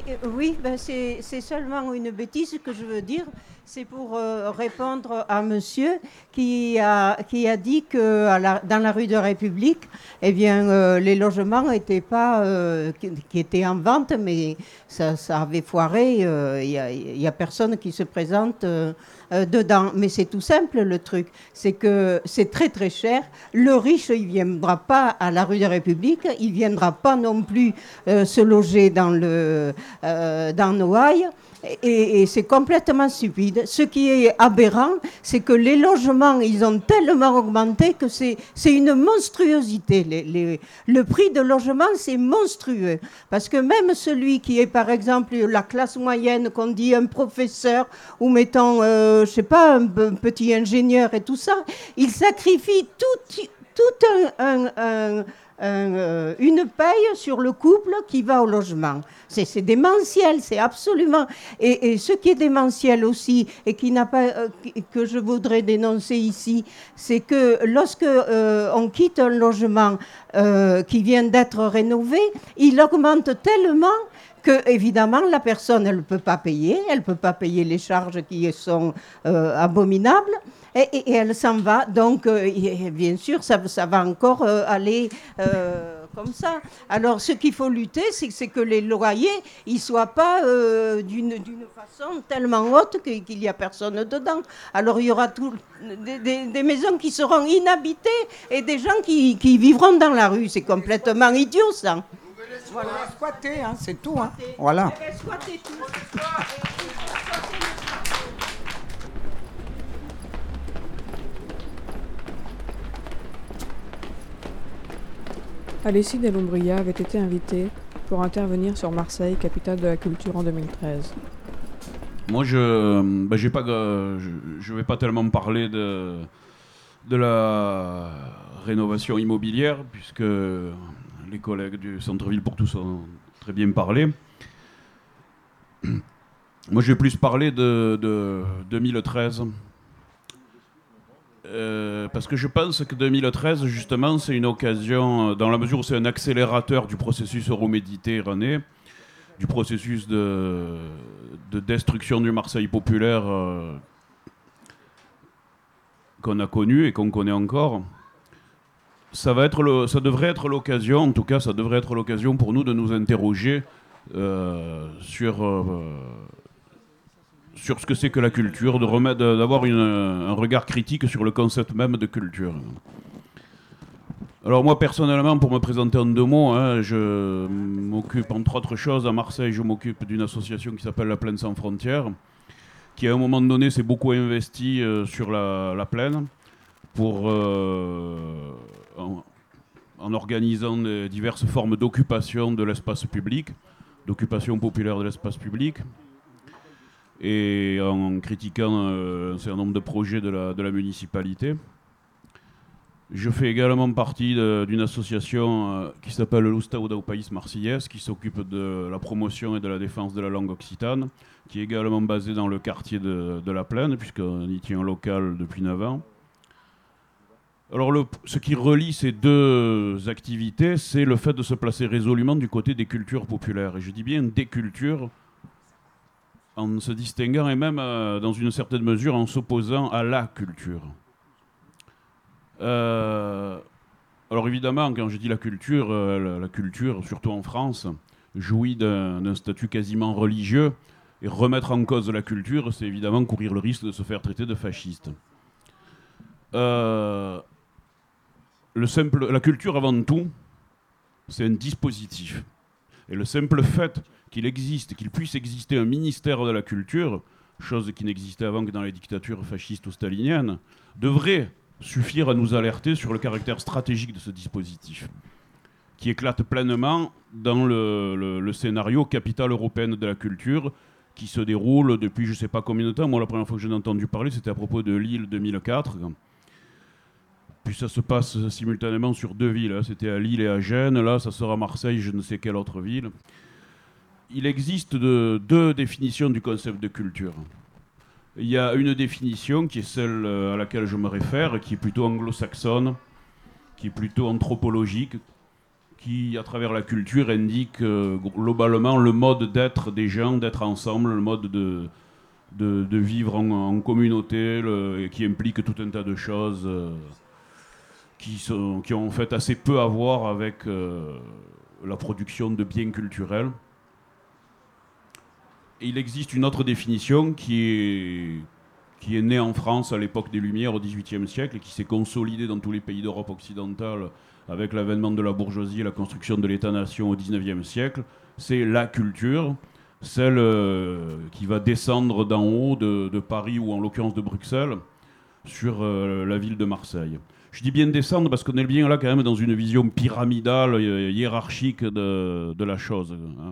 Oui, ben c'est seulement une bêtise que je veux dire. C'est pour répondre à monsieur qui a dit que dans la rue de République, eh bien, les logements n'étaient pas, qui étaient en vente, mais ça avait foiré. Il y a personne qui se présente dedans. Mais c'est tout simple, le truc. C'est que c'est très, très cher. Le riche, il ne viendra pas à la rue de République. Il ne viendra pas non plus se loger dans Noailles. Et c'est complètement stupide. Ce qui est aberrant, c'est que les logements, ils ont tellement augmenté que c'est une monstruosité. Le prix de logement, c'est monstrueux. Parce que même celui qui est, par exemple, la classe moyenne, qu'on dit un professeur, ou mettons, je sais pas, un petit ingénieur et tout ça, il sacrifie une paye sur le couple qui va au logement. C'est démentiel, c'est absolument... Et ce qui est démentiel aussi, et qui n'a pas, que je voudrais dénoncer ici, c'est que lorsque on quitte un logement qui vient d'être rénové, il augmente tellement que, évidemment, la personne, elle ne peut pas payer les charges qui sont abominables, et elle s'en va. Donc, bien sûr, ça va encore aller comme ça. Alors, ce qu'il faut lutter, c'est que les loyers, ils ne soient pas d'une façon tellement haute qu'il n'y a personne dedans. Alors, il y aura des maisons qui seront inhabitées et des gens qui vivront dans la rue. C'est complètement idiot, ça. Voilà, squatter, hein, c'est tout. Hein. Voilà. Alessi Delombria avait été invitée pour intervenir sur Marseille, capitale de la culture en 2013. Moi, je vais pas tellement parler de la rénovation immobilière, puisque les collègues du centre-ville pour tous ont très bien parlé. Moi, je vais plus parler de 2013. Parce que je pense que 2013, justement, c'est une occasion, dans la mesure où c'est un accélérateur du processus euro-méditerranéen, du processus de destruction du Marseille populaire qu'on a connu et qu'on connaît encore. Ça devrait être l'occasion, en tout cas, ça devrait être l'occasion pour nous de nous interroger sur ce que c'est que la culture, d'avoir un regard critique sur le concept même de culture. Alors moi, personnellement, pour me présenter en 2 mots, hein, je m'occupe, entre autres choses, à Marseille, je m'occupe d'une association qui s'appelle La Plaine sans frontières, qui à un moment donné s'est beaucoup investie sur la Plaine, en organisant diverses formes d'occupation de l'espace public, d'occupation populaire de l'espace public, et en critiquant un certain nombre de projets de la municipalité. Je fais également partie d'une association qui s'appelle l'Ustau do País Marseillais, qui s'occupe de la promotion et de la défense de la langue occitane, qui est également basée dans le quartier de la Plaine, puisqu'on y tient un local depuis 9 ans. Alors ce qui relie ces 2 activités, c'est le fait de se placer résolument du côté des cultures populaires. Et je dis bien des cultures, en se distinguant et même dans une certaine mesure en s'opposant à la culture. Alors évidemment, quand je dis la culture, surtout en France, jouit d'un statut quasiment religieux, et remettre en cause la culture, c'est évidemment courir le risque de se faire traiter de fasciste. La culture, avant tout, c'est un dispositif. Et le simple fait qu'il puisse exister un ministère de la culture, chose qui n'existait avant que dans les dictatures fascistes ou staliniennes, devrait suffire à nous alerter sur le caractère stratégique de ce dispositif, qui éclate pleinement dans le scénario capitale européenne de la culture, qui se déroule depuis je ne sais pas combien de temps. Moi, la première fois que j'en ai entendu parler, c'était à propos de Lille 2004. Puis ça se passe simultanément sur 2 villes. Hein. C'était à Lille et à Gênes. Là, ça sera Marseille, je ne sais quelle autre ville. Il existe 2 définitions du concept de culture. Il y a une définition qui est celle à laquelle je me réfère, qui est plutôt anglo-saxonne, qui est plutôt anthropologique, qui, à travers la culture, indique globalement le mode d'être des gens, d'être ensemble, le mode de vivre en communauté, et qui implique tout un tas de choses qui ont en fait assez peu à voir avec la production de biens culturels. Et il existe une autre définition qui est née en France à l'époque des Lumières au XVIIIe siècle et qui s'est consolidée dans tous les pays d'Europe occidentale avec l'avènement de la bourgeoisie et la construction de l'État-nation au XIXe siècle. C'est la culture, celle qui va descendre d'en haut de Paris ou en l'occurrence de Bruxelles sur la ville de Marseille. Je dis bien descendre parce qu'on est bien là quand même dans une vision pyramidale, hiérarchique de la chose. Hein.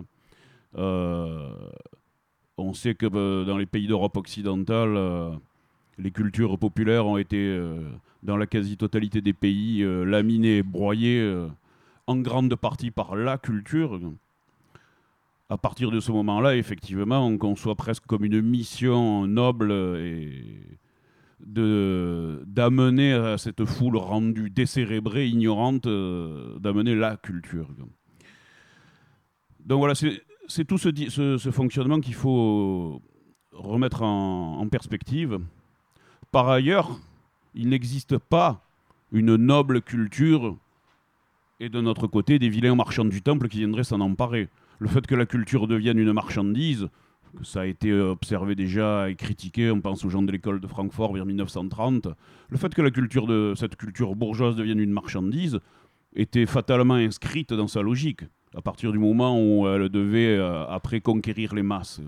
On sait que dans les pays d'Europe occidentale, les cultures populaires ont été, dans la quasi-totalité des pays, laminées, broyées en grande partie par la culture. À partir de ce moment-là, effectivement, on conçoit presque comme une mission noble d'amener à cette foule rendue décérébrée, ignorante, d'amener la culture. Donc voilà, c'est tout ce fonctionnement qu'il faut remettre en perspective. Par ailleurs, il n'existe pas une noble culture et de notre côté des vilains marchands du temple qui viendraient s'en emparer. Le fait que la culture devienne une marchandise, ça a été observé déjà et critiqué, on pense aux gens de l'école de Francfort vers 1930, le fait que cette culture bourgeoise devienne une marchandise était fatalement inscrite dans sa logique, à partir du moment où elle devait après conquérir les masses.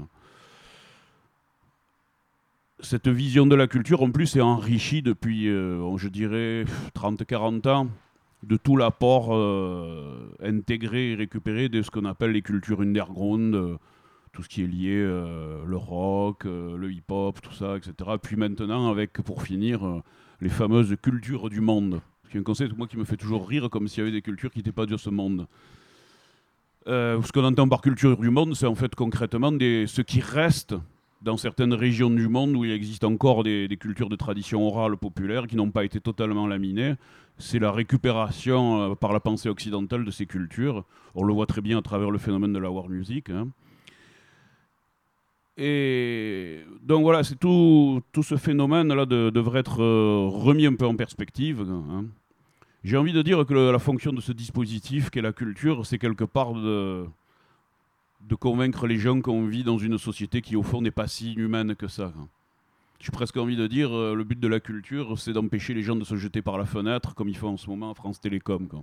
Cette vision de la culture, en plus, est enrichie depuis, je dirais, 30-40 ans, de tout l'apport intégré et récupéré de ce qu'on appelle les cultures underground, tout ce qui est lié, le rock, le hip-hop, tout ça, etc. Puis maintenant, avec, pour finir, les fameuses cultures du monde. C'est un concept, moi, qui me fait toujours rire, comme s'il y avait des cultures qui n'étaient pas de ce monde. Ce qu'on entend par culture du monde, c'est en fait concrètement ce qui reste dans certaines régions du monde où il existe encore des cultures de tradition orale populaire qui n'ont pas été totalement laminées. C'est la récupération par la pensée occidentale de ces cultures. On le voit très bien à travers le phénomène de la war music. Hein. Et donc voilà, c'est tout ce phénomène-là devrait être remis un peu en perspective. Hein. J'ai envie de dire que la fonction de ce dispositif qu'est la culture, c'est quelque part de convaincre les gens qu'on vit dans une société qui, au fond, n'est pas si inhumaine que ça. J'ai presque envie de dire, le but de la culture, c'est d'empêcher les gens de se jeter par la fenêtre, comme ils font en ce moment à France Télécom. Quoi.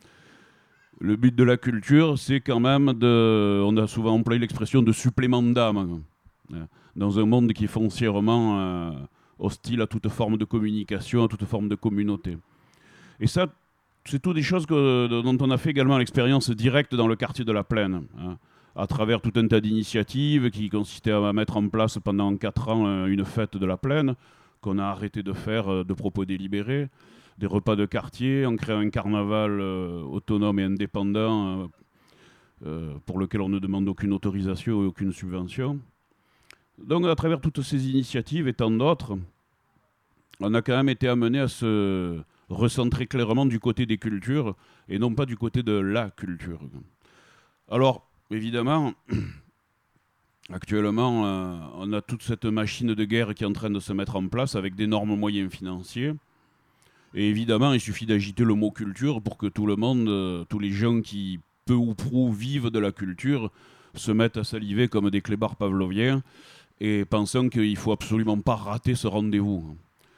Le but de la culture, c'est quand même on a souvent employé l'expression de supplément d'âme. Dans un monde qui est foncièrement hostile à toute forme de communication, à toute forme de communauté. Et ça, c'est tout des choses dont on a fait également l'expérience directe dans le quartier de la Plaine. Hein. À travers tout un tas d'initiatives qui consistaient à mettre en place pendant 4 ans une fête de la Plaine, qu'on a arrêté de faire de propos délibérés, des repas de quartier, on crée un carnaval autonome et indépendant pour lequel on ne demande aucune autorisation et aucune subvention. Donc à travers toutes ces initiatives et tant d'autres, on a quand même été amené à se recentrer clairement du côté des cultures et non pas du côté de la culture. Alors, évidemment, actuellement, on a toute cette machine de guerre qui est en train de se mettre en place avec d'énormes moyens financiers. Et évidemment, il suffit d'agiter le mot culture pour que tout le monde, tous les gens qui peu ou prou vivent de la culture, se mettent à saliver comme des clébards pavloviens et pensant qu'il ne faut absolument pas rater ce rendez-vous.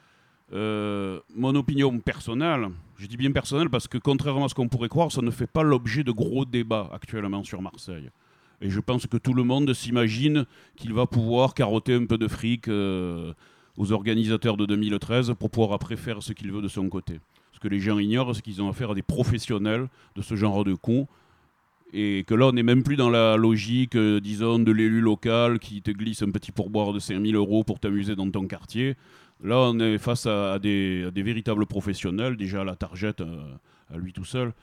Mon opinion personnelle, je dis bien personnelle parce que contrairement à ce qu'on pourrait croire, ça ne fait pas l'objet de gros débats actuellement sur Marseille. Et je pense que tout le monde s'imagine qu'il va pouvoir carotter un peu de fric aux organisateurs de 2013 pour pouvoir après faire ce qu'il veut de son côté. Ce que les gens ignorent, c'est qu'ils ont affaire à des professionnels de ce genre de coups. Et que là, on n'est même plus dans la logique, disons, de l'élu local qui te glisse un petit pourboire de 5 000 € pour t'amuser dans ton quartier. Là, on est face à des véritables professionnels, déjà la Targette à lui tout seul.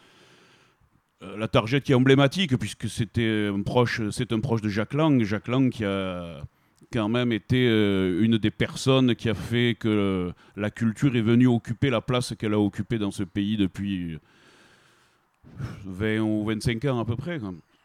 La Targette qui est emblématique, puisque c'est un proche de Jacques Lang. Jacques Lang qui a quand même été une des personnes qui a fait que la culture est venue occuper la place qu'elle a occupée dans ce pays depuis 20 ou 25 ans à peu près.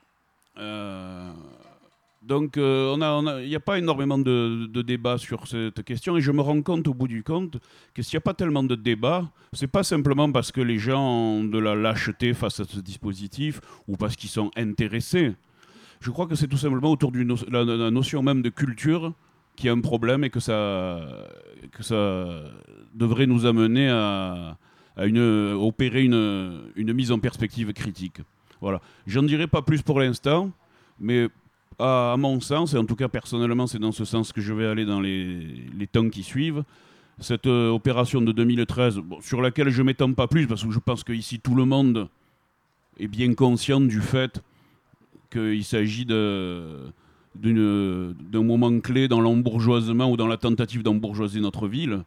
Donc il n'y a pas énormément de débats sur cette question et je me rends compte au bout du compte que s'il n'y a pas tellement de débats, c'est pas simplement parce que les gens ont de la lâcheté face à ce dispositif ou parce qu'ils sont intéressés. Je crois que c'est tout simplement autour de la notion même de culture qui a un problème et que ça devrait nous amener à opérer une mise en perspective critique. Voilà. J'en dirai pas plus pour l'instant, mais à mon sens, et en tout cas personnellement c'est dans ce sens que je vais aller dans les temps qui suivent, cette opération de 2013, sur laquelle je ne m'étends pas plus, parce que je pense qu'ici tout le monde est bien conscient du fait qu'il s'agit d'un moment clé dans l'embourgeoisement ou dans la tentative d'embourgeoiser notre ville,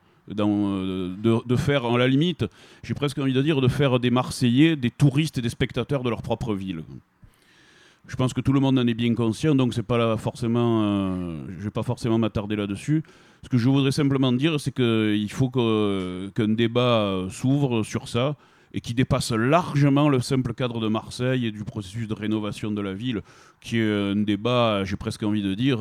de faire, à la limite, j'ai presque envie de dire, de faire des Marseillais, des touristes et des spectateurs de leur propre ville. Je pense que tout le monde en est bien conscient, donc c'est pas là forcément, je vais pas forcément m'attarder là-dessus. Ce que je voudrais simplement dire, c'est qu'il faut qu'un débat s'ouvre sur ça et qui dépasse largement le simple cadre de Marseille et du processus de rénovation de la ville, qui est un débat, j'ai presque envie de dire,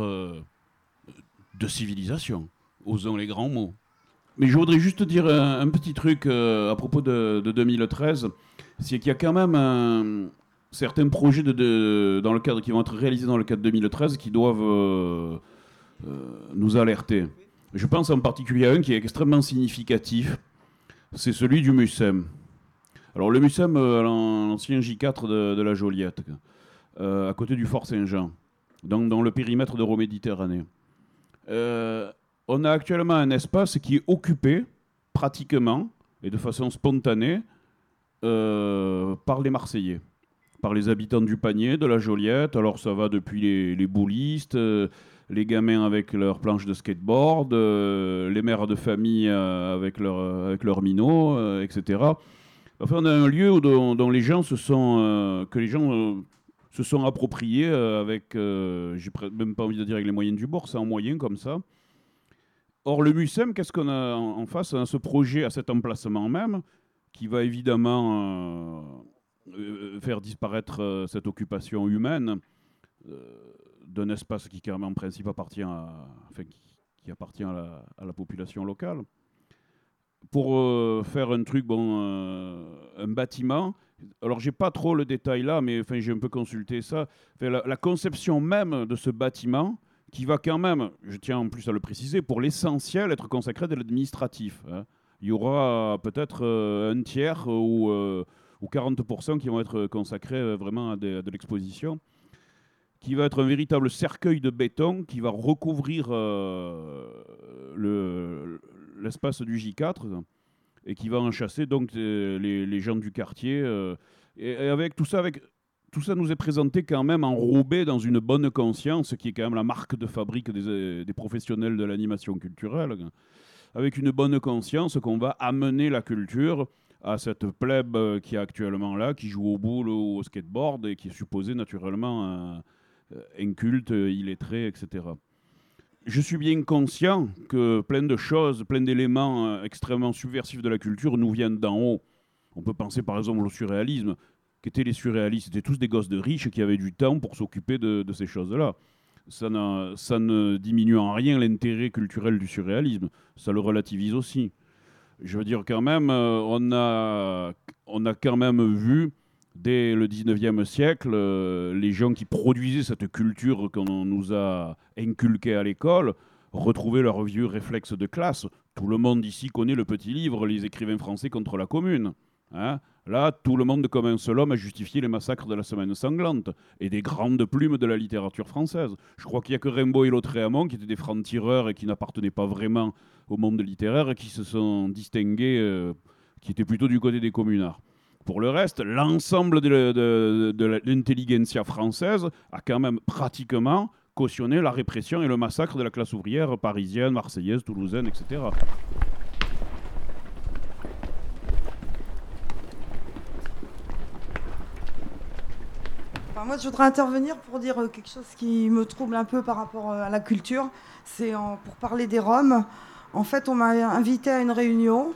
de civilisation. Osons les grands mots. Mais je voudrais juste dire un petit truc à propos de 2013, c'est qu'il y a quand même certains projets dans le cadre, qui vont être réalisés dans le cadre de 2013 qui doivent nous alerter. Je pense en particulier à un qui est extrêmement significatif, c'est celui du MUSEM. Alors le MUSEM, l'ancien J4 de la Joliette, à côté du Fort Saint-Jean, dans le périmètre d'Euroméditerranée. On a actuellement un espace qui est occupé pratiquement et de façon spontanée par les Marseillais, par les habitants du Panier, de la Joliette. Alors ça va depuis les boulistes, les gamins avec leurs planches de skateboard, les mères de famille avec leurs minots, etc. Enfin, on a un lieu dont les gens se sont appropriés avec, j'ai même pas envie de dire avec les moyens du bord, c'est en moyen comme ça. Or, le MUSEM, qu'est-ce qu'on a en face? On a ce projet à cet emplacement même, qui va évidemment faire disparaître cette occupation humaine d'un espace qui, quand même, en principe, appartient qui appartient à la population locale. Pour faire un truc, un bâtiment. Alors, j'ai pas trop le détail là, mais enfin, j'ai un peu consulté ça. Enfin, la conception même de ce bâtiment, qui va quand même, je tiens en plus à le préciser, pour l'essentiel être consacré de l'administratif. Hein. Il y aura peut-être un tiers ou 40% qui vont être consacrés vraiment à de l'exposition, qui va être un véritable cercueil de béton qui va recouvrir l'espace du J4 et qui va enchasser donc les gens du quartier. Et avec tout ça nous est présenté quand même enrobé dans une bonne conscience, qui est quand même la marque de fabrique des professionnels de l'animation culturelle, avec une bonne conscience qu'on va amener la culture à cette plèbe qui est actuellement là, qui joue au boule ou au skateboard et qui est supposée naturellement inculte, illettrée, etc. Je suis bien conscient que plein de choses, plein d'éléments extrêmement subversifs de la culture nous viennent d'en haut. On peut penser par exemple au surréalisme. Qu'étaient les surréalistes? C'était tous des gosses de riches qui avaient du temps pour s'occuper de ces choses-là. Ça ne diminue en rien l'intérêt culturel du surréalisme. Ça le relativise aussi. Je veux dire, quand même, on a quand même vu, dès le 19e siècle, les gens qui produisaient cette culture qu'on nous a inculquée à l'école retrouver leurs vieux réflexes de classe. Tout le monde ici connaît le petit livre, les écrivains français contre la commune. Hein? Là, tout le monde comme un seul homme a justifié les massacres de la Semaine sanglante et des grandes plumes de la littérature française. Je crois qu'il n'y a que Rimbaud et Lautréamont qui étaient des francs-tireurs et qui n'appartenaient pas vraiment au monde littéraire et qui se sont distingués, qui étaient plutôt du côté des communards. Pour le reste, l'ensemble de l'intelligentsia française a quand même pratiquement cautionné la répression et le massacre de la classe ouvrière parisienne, marseillaise, toulousaine, etc. Moi, je voudrais intervenir pour dire quelque chose qui me trouble un peu par rapport à la culture. C'est pour parler des Roms. En fait, on m'a invité à une réunion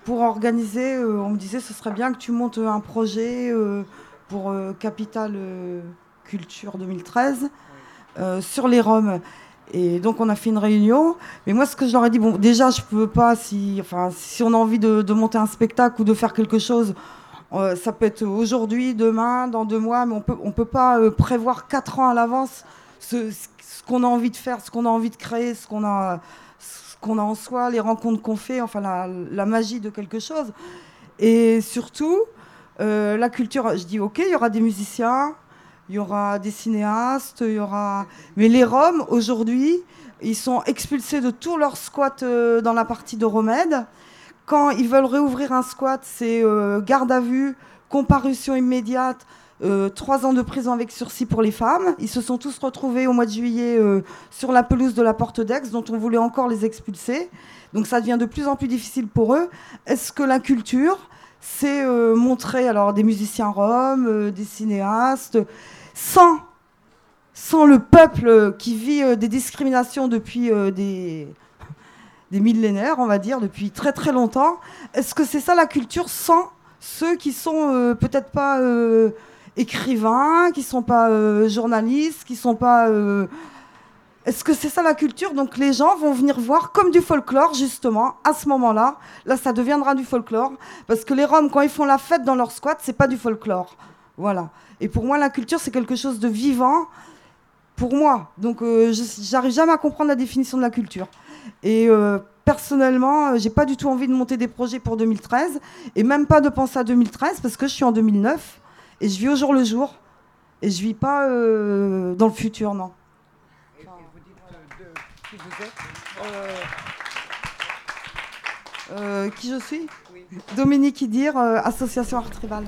pour organiser, on me disait ce serait bien que tu montes un projet pour Capital Culture 2013 sur les Roms. Et donc on a fait une réunion. Mais moi ce que je leur ai dit, bon déjà je peux pas, si on a envie de monter un spectacle ou de faire quelque chose, ça peut être aujourd'hui, demain, dans 2 mois, mais on peut pas prévoir 4 ans à l'avance ce qu'on a envie de faire, ce qu'on a envie de créer, ce qu'on a en soi, les rencontres qu'on fait, enfin la magie de quelque chose. Et surtout, la culture, je dis ok, il y aura des musiciens, il y aura des cinéastes, il y aura... Mais les Roms, aujourd'hui, ils sont expulsés de tous leurs squats dans la partie de Romède. Quand ils veulent réouvrir un squat, c'est garde à vue, comparution immédiate, 3 ans de prison avec sursis pour les femmes. Ils se sont tous retrouvés au mois de juillet sur la pelouse de la Porte d'Aix, dont on voulait encore les expulser. Donc ça devient de plus en plus difficile pour eux. Est-ce que la culture, c'est montrer alors, des musiciens roms, des cinéastes, sans le peuple qui vit des discriminations depuis des millénaires, on va dire, depuis très très longtemps. Est-ce que c'est ça la culture sans ceux qui sont peut-être pas écrivains, qui sont pas journalistes, qui sont pas... Est-ce que c'est ça la culture? Donc les gens vont venir voir comme du folklore, justement, à ce moment-là. Là, ça deviendra du folklore. Parce que les Roms, quand ils font la fête dans leur squat, c'est pas du folklore. Voilà. Et pour moi, la culture, c'est quelque chose de vivant. Pour moi. Donc j'arrive jamais à comprendre la définition de la culture. Et personnellement, j'ai pas du tout envie de monter des projets pour 2013. Et même pas de penser à 2013, parce que je suis en 2009. Et je vis au jour le jour. Et je vis pas dans le futur, non. Et vous dites qui vous êtes Qui je suis? Oui. Dominique Idir, association Art Tribal.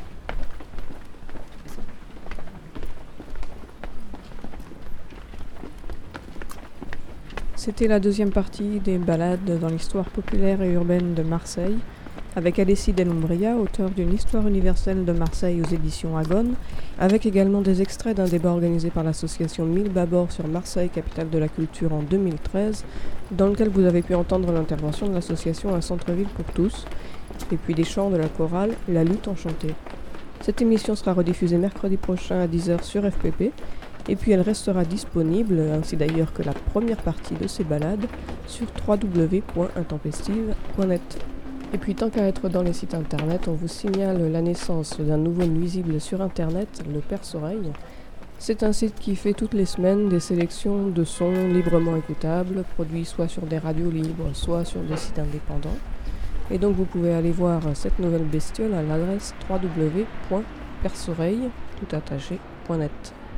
C'était la deuxième partie des balades dans l'histoire populaire et urbaine de Marseille, avec Alessi Delumbria, auteur d'une histoire universelle de Marseille aux éditions Agone, avec également des extraits d'un débat organisé par l'association 1000 Bâbords sur Marseille, capitale de la culture en 2013, dans lequel vous avez pu entendre l'intervention de l'association Un centre-ville pour tous, et puis des chants de la chorale La lutte enchantée. Cette émission sera rediffusée mercredi prochain à 10h sur FPP, et puis elle restera disponible, ainsi d'ailleurs que la première partie de ces balades, sur www.intempestive.net. Et puis tant qu'à être dans les sites internet, on vous signale la naissance d'un nouveau nuisible sur internet, le Perce-Oreille. C'est un site qui fait toutes les semaines des sélections de sons librement écoutables, produits soit sur des radios libres, soit sur des sites indépendants. Et donc vous pouvez aller voir cette nouvelle bestiole à l'adresse www.perceoreille.net.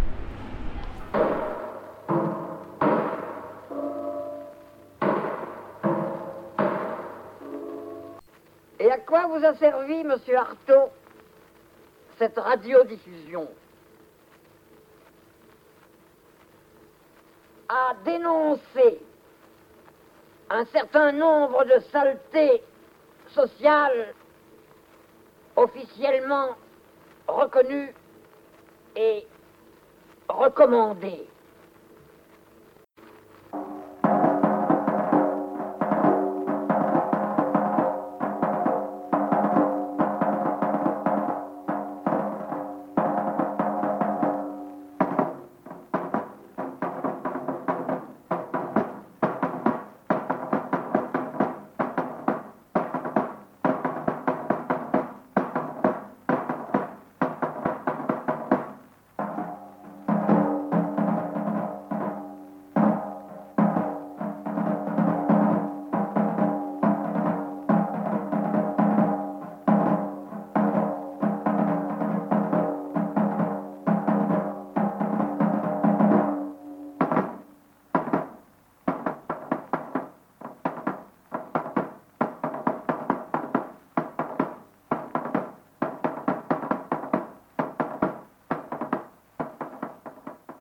Et à quoi vous a servi, monsieur Artaud, cette radiodiffusion? À dénoncer un certain nombre de saletés sociales officiellement reconnues et recommandées.